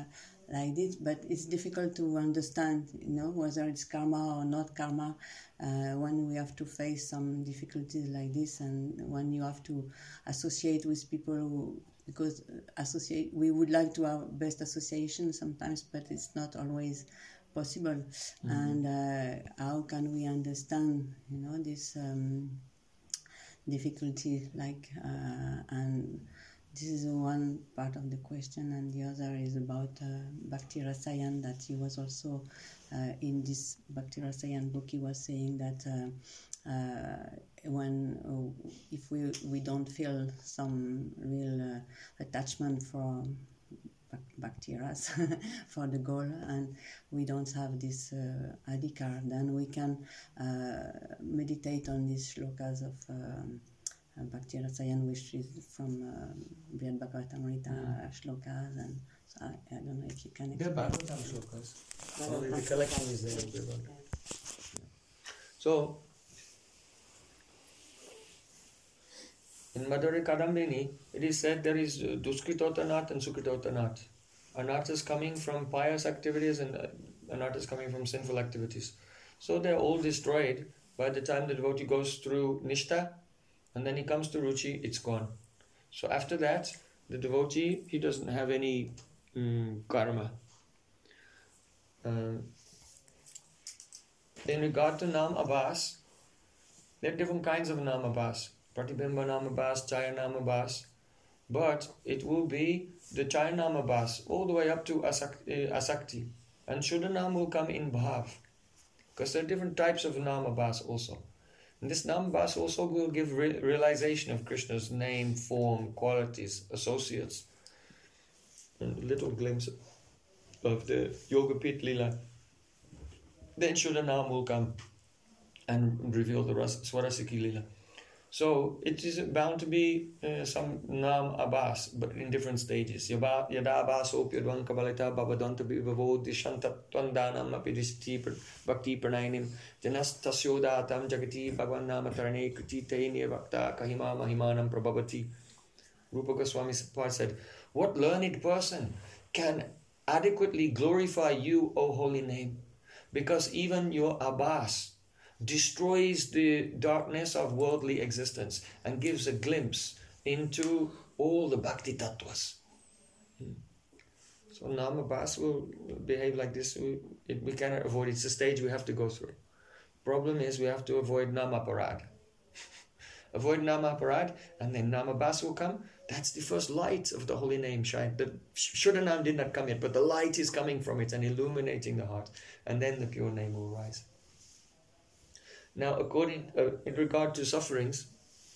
like this, but it's difficult to understand, you know, whether it's karma or not karma, uh, when we have to face some difficulties like this, and when you have to associate with people who, because associate, we would like to have best association sometimes, but it's not always possible. Mm-hmm. And uh, how can we understand, you know, this um, difficulty, like, uh, and this is one part of the question, and the other is about uh, Bhakti Rasayan, that he was also uh, in this Bhakti Rasayan book. He was saying that uh, uh, when uh, if we we don't feel some real uh, attachment for Bhakti Ras for the goal, and we don't have this uh, adhikar, then we can uh, meditate on these shlokas of um, Bhakti Rasayan, which is from uh, Brihad Bhagavatamrita mm. shlokas, and so I, I don't know if you can explain. They're Bhagavatam shlokas. Only the collection is there. Yeah. So, in Madhuri Kadambini, it is said there is Duskritotanath and Sukritotanath. Anath is coming from pious activities, and uh, anath is coming from sinful activities. So they're all destroyed by the time the devotee goes through Nishta, and then he comes to Ruchi, it's gone. So after that, the devotee, he doesn't have any um, karma. Um, in regard to Nam Abhas, there are different kinds of Nam Abhas. Pratibimba Nam Abhas, Chaya Nam Abhas. But it will be the Chaya Nam Abhas all the way up to Asakti. Uh, Asakti. And Shuddhanam will come in Bhav. Because there are different types of Nam Abhas also. And this Nam Abhas also will give re- realization of Krishna's name, form, qualities, associates. And a little glimpse of the Yogapit Lila. Then Shuddhanam will come and reveal the Ras- Swarasiki Lila. So it is bound to be uh, some Nam Abhas, but in different stages. Yada Abhaso Pyadwan Kabalita Babadanta Bivavo Dishanta Twandanam Apidishti Bhakti Pranainim Janastasyodatam Jagati Bhagwan Namatarane Kriti Taini Bhakta Kahima Mahimanam Prabhavati. Rupa Goswami said, what learned person can adequately glorify you, O holy name? Because even your Abhas destroys the darkness of worldly existence and gives a glimpse into all the Bhakti Tattvas. Hmm. So Nam Abhas will behave like this. We, it, we cannot avoid it. It's a stage we have to go through. Problem is we have to avoid Namaparad. Avoid Namaparad, and then Nam Abhas will come. That's the first light of the holy name shine. The Shuddhanam did not come yet, but the light is coming from it and illuminating the heart. And then the pure name will rise. Now, according uh, in regard to sufferings,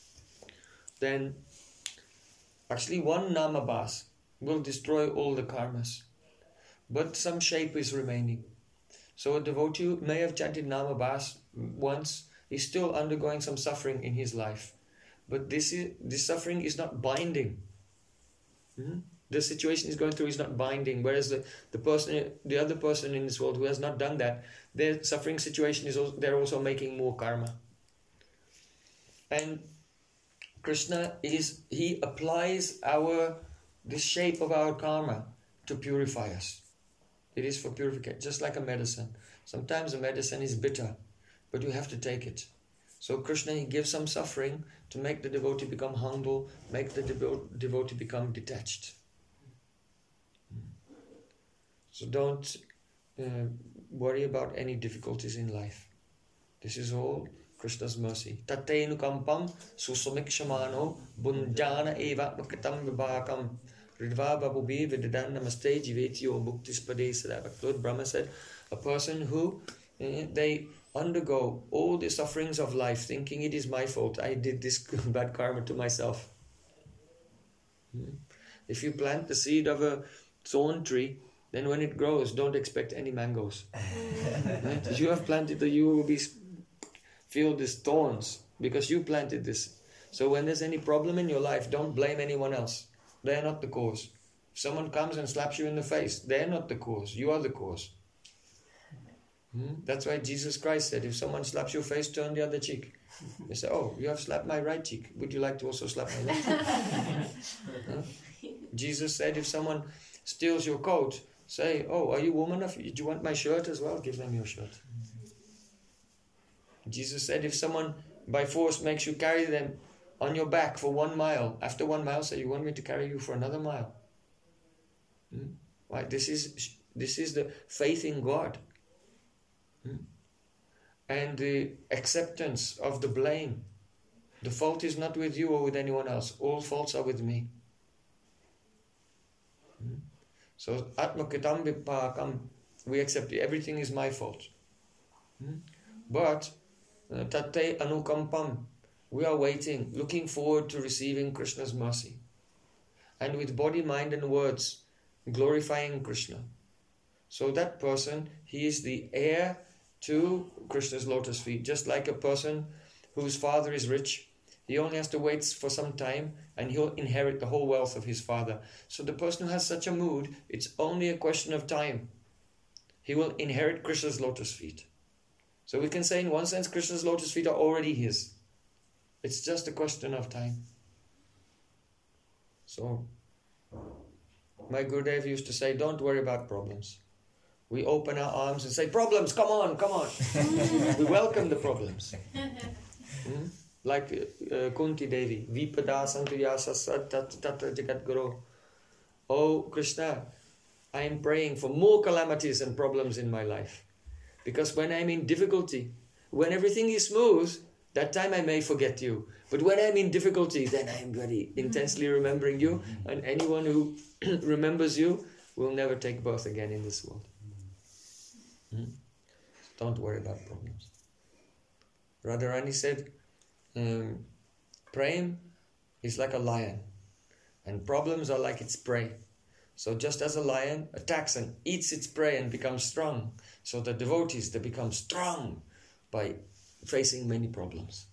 then actually one Nam Abhas will destroy all the karmas, but some shape is remaining. So a devotee may have chanted Nam Abhas once, he's still undergoing some suffering in his life, but this is this suffering is not binding. Mm-hmm. The situation he's going through is not binding, whereas the, the person, the other person in this world who has not done that, their suffering situation is also, they're also making more karma. And Krishna is, he applies our, the shape of our karma to purify us. It is for purification, just like a medicine. Sometimes a medicine is bitter, but you have to take it. So Krishna, he gives some suffering to make the devotee become humble, make the devo- devotee become detached. So don't uh, worry about any difficulties in life. This is all Krishna's mercy. Tateinu kampam susumikshamano bunjana eva makatam vibhakam ridva babubi vidadan namaste jivetio muktispade sadava. Lord Brahma said, a person who uh, they undergo all the sufferings of life thinking it is my fault, I did this bad karma to myself. Hmm. If you plant the seed of a thorn tree, then when it grows, don't expect any mangoes. Right? If you have planted that, you will be filled with thorns because you planted this. So when there's any problem in your life, don't blame anyone else. They're not the cause. If someone comes and slaps you in the face, they're not the cause. You are the cause. Hmm? That's why Jesus Christ said, if someone slaps your face, turn the other cheek. They say, oh, you have slapped my right cheek. Would you like to also slap my left cheek? Huh? Jesus said, if someone steals your coat, Say, oh, are you woman enough? Do you want my shirt as well? Give them your shirt. Jesus said, if someone by force makes you carry them on your back for one mile, after one mile, say, you want me to carry you for another mile? Hmm? Why? This is this is the faith in God. Hmm? And the acceptance of the blame. The fault is not with you or with anyone else. All faults are with me. Hmm? So, Atmakitam Vipakam, we accept everything is my fault. Hmm? But, Tate Anukampam, we are waiting, looking forward to receiving Krishna's mercy. And with body, mind and words, glorifying Krishna. So that person, he is the heir to Krishna's lotus feet. Just like a person whose father is rich, he only has to wait for some time and he'll inherit the whole wealth of his father. So the person who has such a mood, it's only a question of time. He will inherit Krishna's lotus feet. So we can say in one sense, Krishna's lotus feet are already his. It's just a question of time. So, my Gurudev used to say, don't worry about problems. We open our arms and say, problems, come on, come on. We welcome the problems. Hmm? Like uh, Kunti Devi, Vipada Santuyasa Tata Jagat Guru. Oh Krishna, I am praying for more calamities and problems in my life. Because when I'm in difficulty, when everything is smooth, that time I may forget you. But when I'm in difficulty, then I'm very intensely remembering you. And anyone who remembers you will never take birth again in this world. Hmm? Don't worry about problems. Radharani said, um, Prem is like a lion. And problems are like its prey. So just as a lion attacks and eats its prey and becomes strong, so the devotees, they become strong by facing many problems.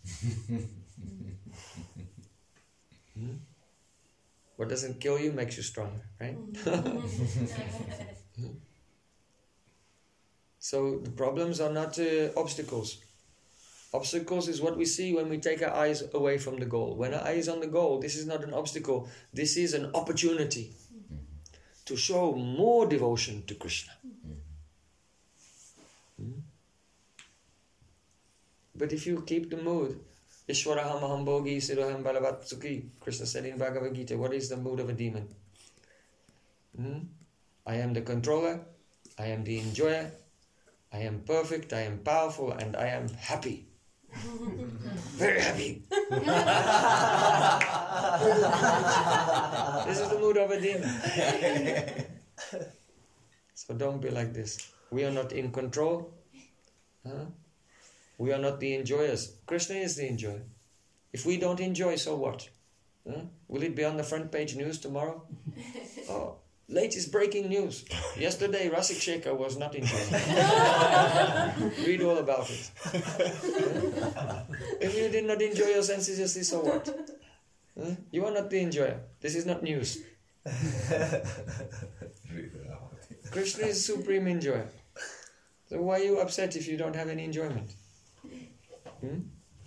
Hmm? What doesn't kill you makes you stronger, right? So the problems are not uh, obstacles. Obstacles is what we see when we take our eyes away from the goal. When our eye is on the goal, this is not an obstacle. This is an opportunity to show more devotion to Krishna. Hmm? But if you keep the mood, Ishwaraham aham bhogi siroham balavat sukhi, Krishna said in Bhagavad Gita, what is the mood of a demon? Hmm? I am the controller, I am the enjoyer, I am perfect, I am powerful, and I am happy. Very happy. This is the mood of a demon. So don't be like this. We are not in control. Huh? We are not the enjoyers. Krishna is the enjoyer. If we don't enjoy, so what? Huh? Will it be on the front page news tomorrow? Oh, latest breaking news. Yesterday, Rasik Shekhar was not enjoying. Read all about it. Huh? If you did not enjoy your senses, so what? Huh? You are not the enjoyer. This is not news. Krishna is supreme enjoyer. So why are you upset if you don't have any enjoyment? Hmm?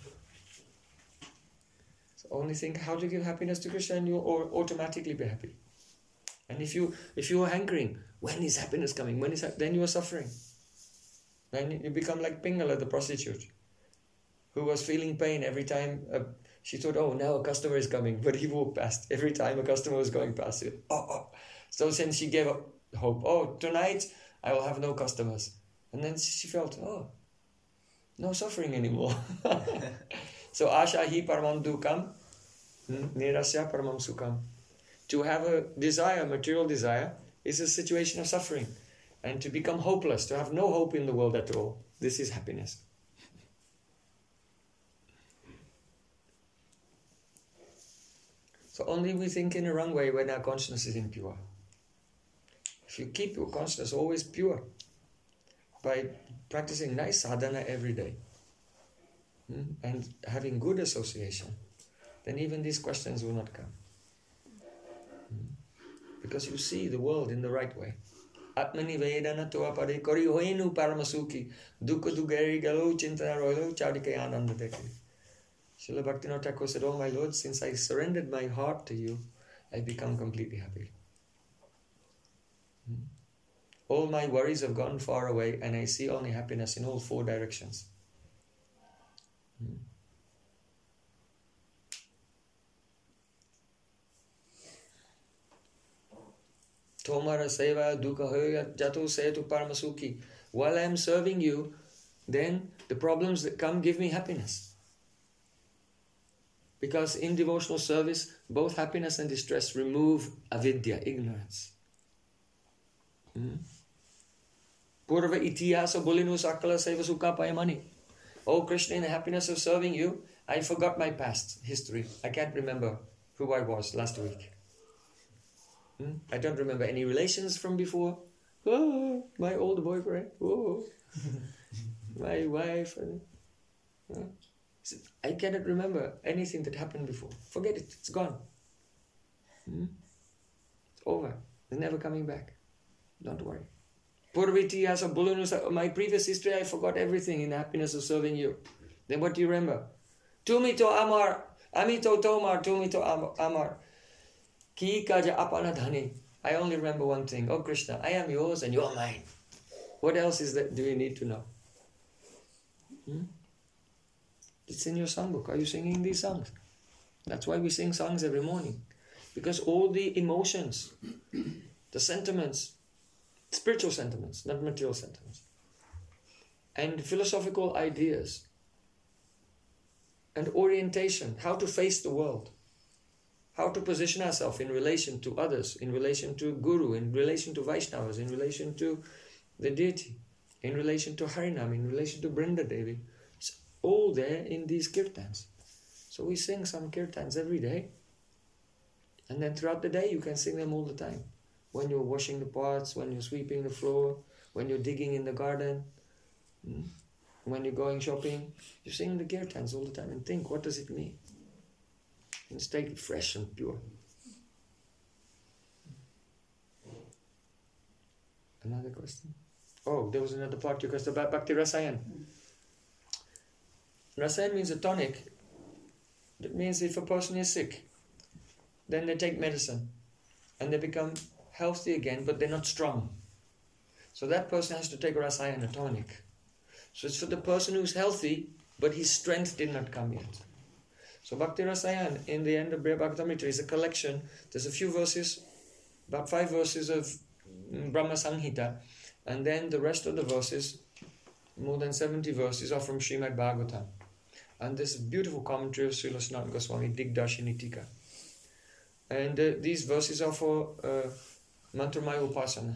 So only think how to give happiness to Krishna and you'll automatically be happy. And if you if you are hankering, when is happiness coming? When is ha- then you are suffering. Then you become like Pingala, the prostitute, who was feeling pain every time uh, she thought, oh, now a customer is coming. But he walked past. Every time a customer was going past it. Oh, oh. So then she gave up hope. Oh, tonight I will have no customers. And then she felt, oh, no suffering anymore. So asha hi paramam dukam, nirasya paramam sukam. To have a desire, material desire, is a situation of suffering. And to become hopeless, to have no hope in the world at all, this is happiness. So only we think in a wrong way when our consciousness is impure. If you keep your consciousness always pure, by practicing nice sadhana every day, hmm, and having good association, then even these questions will not come. Because you see the world in the right way. Atmani Vedana Toa Pade Kori Hoenu Paramasuki Dukkha Dugari Galo Chintana Royalo Chadike Ananda Deki. Srila Bhaktivinoda Thakur said, oh my Lord, since I surrendered my heart to you, I become completely happy. Hmm? All my worries have gone far away and I see only happiness in all four directions. Hmm. Tomara seva dukkha hoya jatu setu paramasuki. While I am serving you, then the problems that come give me happiness. Because in devotional service, both happiness and distress remove avidya, ignorance. Hmm? Purva itiyasa bulinu sakala seva sukha payamani. Oh Krishna, in the happiness of serving you, I forgot my past history. I can't remember who I was last week. Hmm? I don't remember any relations from before. Oh, my old boyfriend. Oh, my wife. Uh, I cannot remember anything that happened before. Forget it. It's gone. Hmm? It's over. It's never coming back. Don't worry. Purviti as a bulunus, my previous history, I forgot everything in the happiness of serving you. Then what do you remember? Tumito amar, amito tomar, tumito amar. Ki kaja apanadhani. I only remember one thing. Oh Krishna, I am yours and you are mine. What else is that do you need to know? Hmm? It's in your songbook. Are you singing these songs? That's why we sing songs every morning. Because all the emotions, the sentiments, spiritual sentiments, not material sentiments, and philosophical ideas, and orientation, how to face the world, how to position ourselves in relation to others, in relation to Guru, in relation to Vaishnavas, in relation to the deity, in relation to Harinam, in relation to Brinda Devi. It's all there in these kirtans. So we sing some kirtans every day. And then throughout the day you can sing them all the time. When you're washing the pots, when you're sweeping the floor, when you're digging in the garden, when you're going shopping, you sing the kirtans all the time and think, what does it mean? And stay fresh and pure. Another question? Oh, there was another part you asked about Bhakti Rasayan. Rasayan means a tonic. That means if a person is sick, then they take medicine and they become healthy again, but they're not strong. So that person has to take Rasayan, a tonic. So it's for the person who's healthy, but his strength did not come yet. So Bhakti Rasayan, in the end of Bhagavatamrita, is a collection. There's a few verses, about five verses of Brahma Samhita, and then the rest of the verses, more than seventy verses, are from Srimad Bhagavatam. And this beautiful commentary of Srila Sanatana Goswami, Digdarshini Tika. And uh, these verses are for uh, Mantramaya Upasana.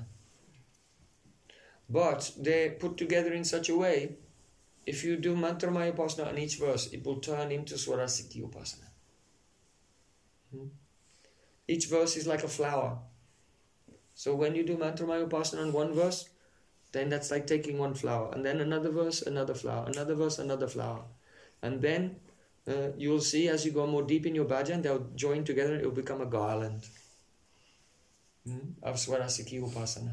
But they're put together in such a way, if you do Mantramaya Upasana on each verse, it will turn into Swarasiti Upasana. Hmm? Each verse is like a flower. So when you do Mantramaya Upasana on one verse, then that's like taking one flower. And then another verse, another flower. Another verse, another flower. And then uh, you will see as you go more deep in your bhajan, they'll join together and it will become a garland hmm, of Swarasiti Upasana.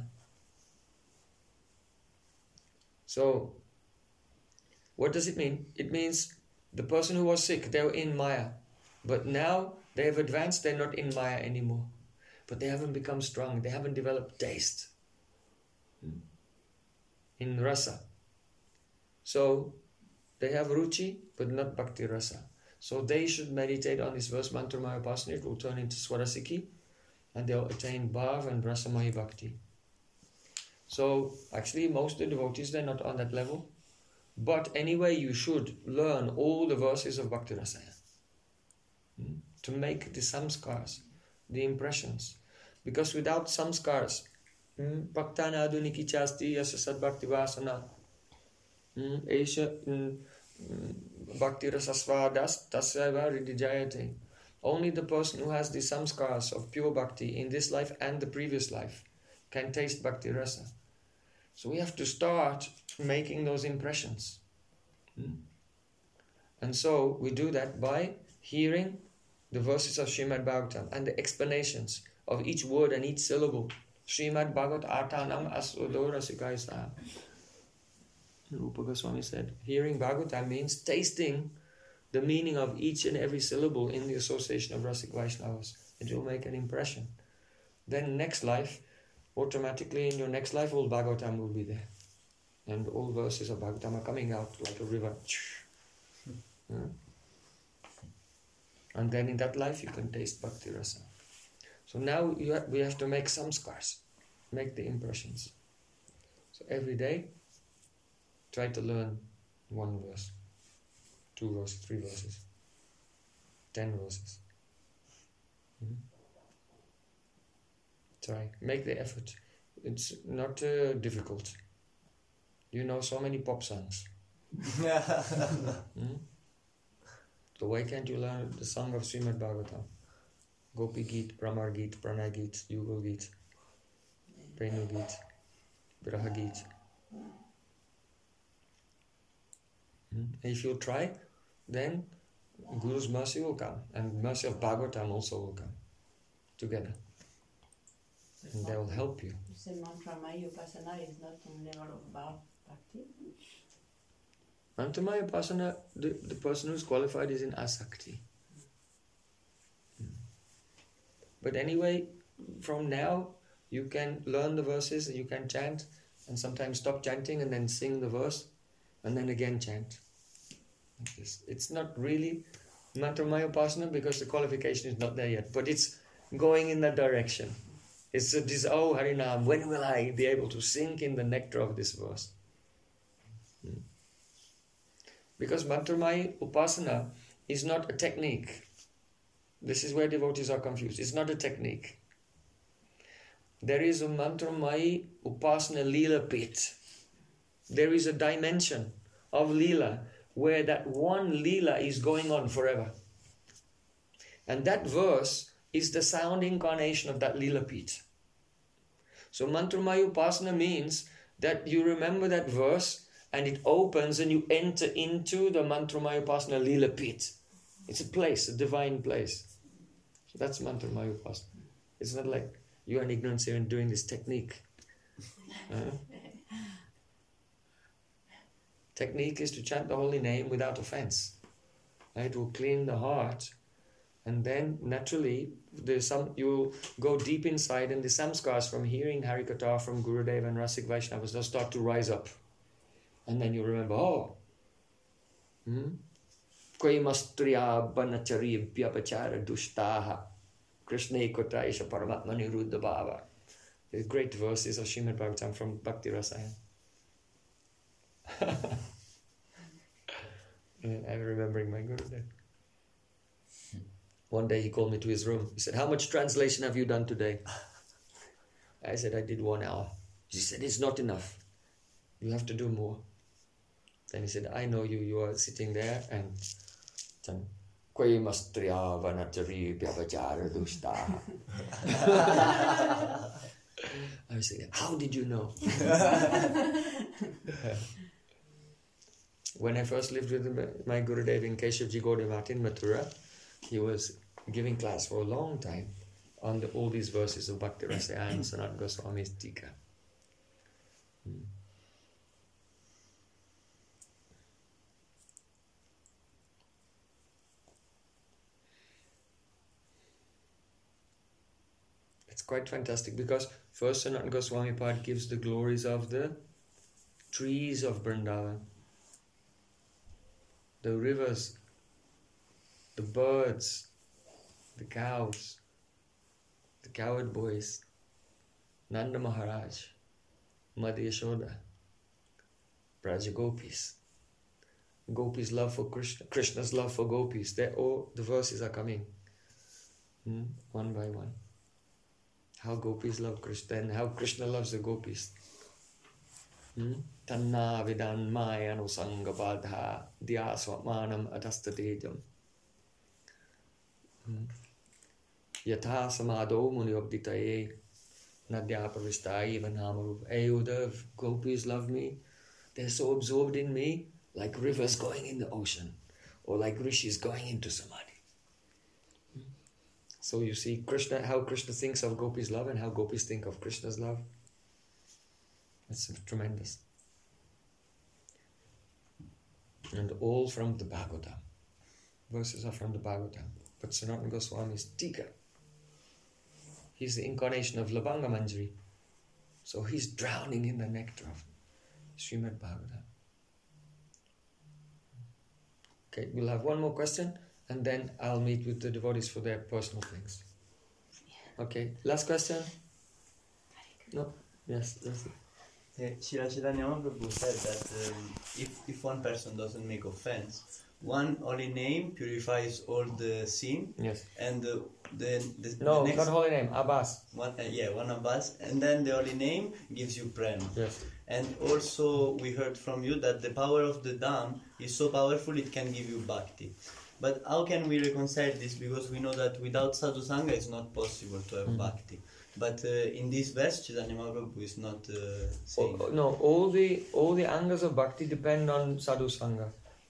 So, what does it mean? It means the person who was sick, they were in Maya. But now they have advanced, they're not in Maya anymore. But they haven't become strong, they haven't developed taste hmm, in rasa. So, they have ruchi, but not bhakti rasa. So they should meditate on this verse, Mantramaya Upasana, it will turn into Swarasiki, and they'll attain bhav and rasamaya bhakti. So actually most of the devotees, they're not on that level. But anyway, you should learn all the verses of Bhakti Rasaya hmm? to make the samskars, the impressions. Because without samskars, bhaktana aduniki chasti yasa sad bhakti vasana, esha bhakti rasasvadas tasaiva ridijayate. Only the person who has the samskars of pure bhakti in this life and the previous life can taste bhakti rasa. So we have to start making those impressions. Hmm? And so we do that by hearing the verses of Srimad Bhagavatam and the explanations of each word and each syllable. Srimad Bhagavat Artanam Asodora Sikaisa. Rupa Goswami said, hearing Bhagavatam means tasting the meaning of each and every syllable in the association of Rasik Vaishnavas. It will make an impression. Then next life, automatically in your next life all Bhagavatam will be there. And all verses of Bhagavatam are coming out like a river. Yeah. And then in that life you can taste Bhakti Rasa. So now you ha- we have to make samskars, make the impressions. So every day, try to learn one verse, two verses, three verses, ten verses. Mm-hmm. Try, make the effort. It's not uh, difficult. You know so many pop songs. Hmm? So why can't you learn the song of Srimad Bhagavatam? Gopi Geet, Brahmar Geet, Pranay Geet, Yugal Geet, Prenu Geet, Viraha Geet. Hmm? If you try, then Guru's mercy will come, and mercy of Bhagavatam also will come together. And they will help you. You say mantra Maya Upasana is not on level of Bha- Bhakti? Mantamaya Upasana, the, the person who's qualified is in Asakti. Hmm. But anyway, from now, you can learn the verses, you can chant, and sometimes stop chanting and then sing the verse, and then again chant. Like this. It's not really Mantamaya Upasana because the qualification is not there yet, but it's going in that direction. It's a this, oh Harinam, when will I be able to sink in the nectar of this verse? Hmm. Because Mantramaya Upasana is not a technique. This is where devotees are confused. It's not a technique. There is a Mantramaya Upasana Leela pit. There is a dimension of Leela where that one Leela is going on forever. And that verse is the sound incarnation of that Leela pit. So Mantramaya Upasana means that you remember that verse and it opens and you enter into the Mantramaya Upasana Leela pit. It's a place, a divine place. So that's Mantramaya Upasana. It's not like you are in ignorance here and doing this technique. Uh, technique is to chant the holy name without offense. It will clean the heart, and then naturally there's some you go deep inside, and the samskars from hearing Harikatha from Gurudev and Rasik Vaishnavas will start to rise up. And then you remember, oh, Koi mastriya banachari vyapachara dushtaha Krishna kotaisha paramatma niruddha bhava. The great verses of Srimad Bhagavatam from Bhakti Rasayana. I'm remembering my Gurudev. One day he called me to his room. He said, how much translation have you done today? I said, I did one hour. He said, it's not enough. You have to do more. Then he said, I know you, you are sitting there and Koi mastriya vanachari vyavachara dushtaha. I was saying, how did you know? When I first lived with my Gurudev in Keshavji Gaudiya Math in Mathura, he was giving class for a long time on the, all these verses of Bhakti Rasayana and Sanatana Goswami's Tika. Hmm. It's quite fantastic because first Sanatana Goswami Pad gives the glories of the trees of Vrindavan, the rivers, the birds, the cows, the cowherd boys, Nanda Maharaj, Madhya Yashoda, Braja Gopis, Gopis' love for Krishna, Krishna's love for Gopis. They're all, the verses are coming hmm? one by one. How Gopis love Krishna and how Krishna loves the Gopis. Tanna vidan maya anusanga badha dhya swatmanam atastatejam yatha samado muniobditaye nadya pravishtai vanamarup. Hey Uddhav, Gopis love me. They're so absorbed in me like rivers going in the ocean or like rishis going into samadhi. So you see Krishna, how Krishna thinks of Gopis' love and how Gopis think of Krishna's love. It's tremendous. And all from the Bhagavatam. Verses are from the Bhagavatam. But Sanatana Goswami is Tika. He's the incarnation of Labanga Manjari. So he's drowning in the nectar of Srimad Bhagavatam. Okay, we'll have one more question and then I'll meet with the devotees for their personal things. Okay, last question? No? Yes, that's it. Uh, Srila Chaitanya Mahaprabhu said that um, if, if one person doesn't make offense, one holy name purifies all the sin, Yes. and the, the, the, No, the next not holy name, Abbas. one, uh, yeah, one Abbas, and then the holy name gives you prema. Yes. And also we heard from you that the power of the Dham is so powerful it can give you bhakti. But how can we reconcile this? Because we know that without sadhu sangha it's not possible to have Mm. bhakti. But uh, in this verse, Chaitanya Mahaprabhu is not uh, saying. Oh, no, all the all the angas of bhakti depend on sadhu sangha.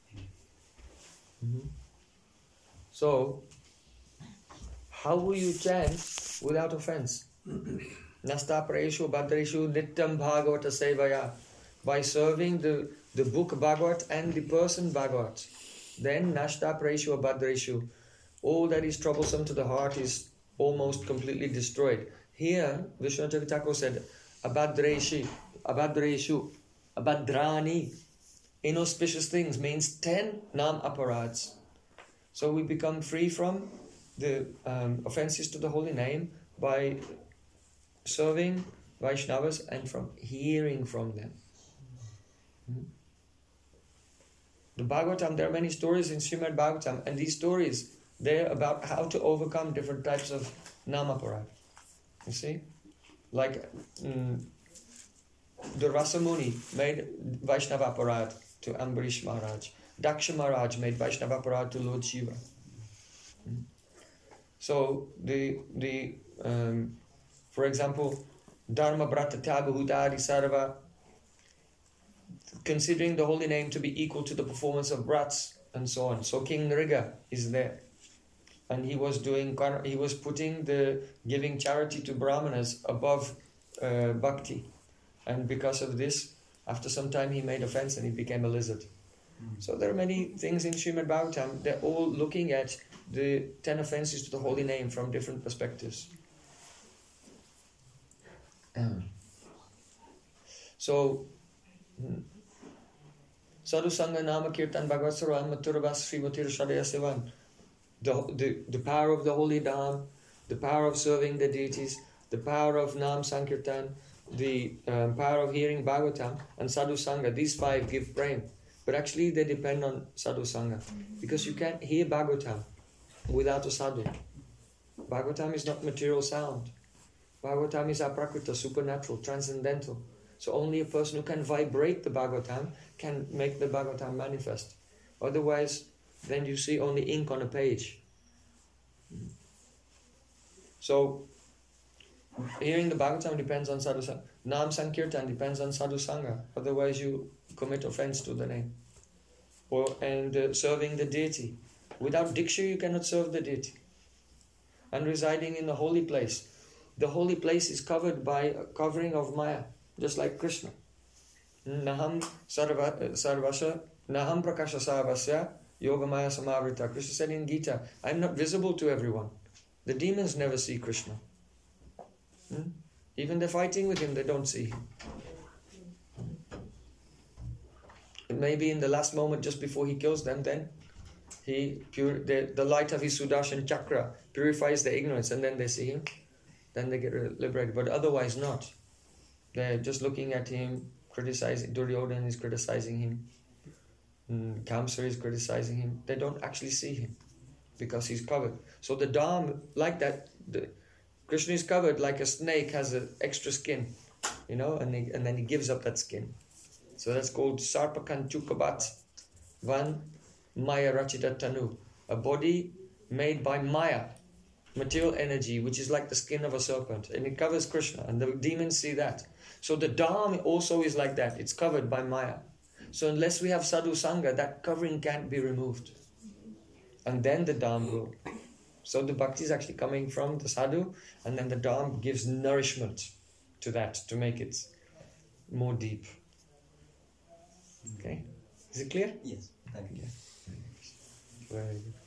Mhm. So, how will you chant without offense? Nasta praeshu bhadreshu nityam bhagavata sevaya. By serving the, the book Bhagavat and the person Bhagavat. Then nasta praeshu bhadreshu. All that is troublesome to the heart is almost completely destroyed. Here, Vishwanath Thakur said, abhadreshi, abhadreshu, abhadrani. Inauspicious things means ten nam aparads. So we become free from the um, offenses to the holy name by serving Vaishnavas and from hearing from them. Hmm? The Bhagavatam, there are many stories in Srimad Bhagavatam, and these stories, they're about how to overcome different types of namaparad. You see? Like mm, the Rasamuni made Vaishnava Parad to Ambarish Maharaj. Daksha Maharaj made Vaishnava Parad to Lord Shiva. Mm. So the the um, for example, Dharma Brata Tyaga Hudari Sarva, considering the holy name to be equal to the performance of brats and so on. So King Nriga is there. And he was doing, he was putting the giving charity to Brahmanas above uh, bhakti. And because of this, after some time he made offense and he became a lizard. Mm-hmm. So there are many things in Srimad Bhagavatam, they're all looking at the ten offenses to the holy name from different perspectives. Um, so, Sadhu Sangha Nama Kirtan Bhagavat Saran Maturabhas Srimatir Shadaya Sivan. The, the, the power of the holy Dham, the power of serving the deities, the power of Nam Sankirtan, the um, power of hearing Bhagavatam, and Sadhu Sangha, these five give prema. But actually they depend on Sadhu Sangha. Because you can't hear Bhagavatam without a sadhu. Bhagavatam is not material sound. Bhagavatam is aprakrita, supernatural, transcendental. So only a person who can vibrate the Bhagavatam can make the Bhagavatam manifest. Otherwise, then you see only ink on a page. So, hearing the Bhagavatam depends on Sadhu Sangha. Nam Sankirtan depends on Sadhu Sangha. Otherwise you commit offense to the name. Or, and uh, serving the deity. Without Diksha you cannot serve the deity. And residing in the holy place. The holy place is covered by a covering of Maya. Just like Krishna. Naham sarva, sarvasya, Naham prakasha sarvasya, Yogamaya Samavrita. Krishna said in Gita, I am not visible to everyone. The demons never see Krishna. Hmm? Even they're fighting with him, they don't see him. It may be in the last moment just before he kills them, then he pure, the, the light of his Sudarshan Chakra purifies their ignorance and then they see him. Then they get liberated. But otherwise not. They're just looking at him, criticizing. Duryodhana is criticizing him. Mm, Kamsa is criticizing him. They don't actually see him because he's covered. So the Dham, like that, the, Krishna is covered like a snake has an extra skin, you know, and, he, and then he gives up that skin. So that's called Sarpakanchukabat Van Maya Rachita Tanu, a body made by Maya, material energy, which is like the skin of a serpent, and it covers Krishna, and the demons see that. So the Dham also is like that, it's covered by Maya. So unless we have Sadhu Sangha, that covering can't be removed. And then the Dham grow. So the bhakti is actually coming from the Sadhu, and then the Dham gives nourishment to that, to make it more deep. Okay? Is it clear? Yes, thank you. Very good.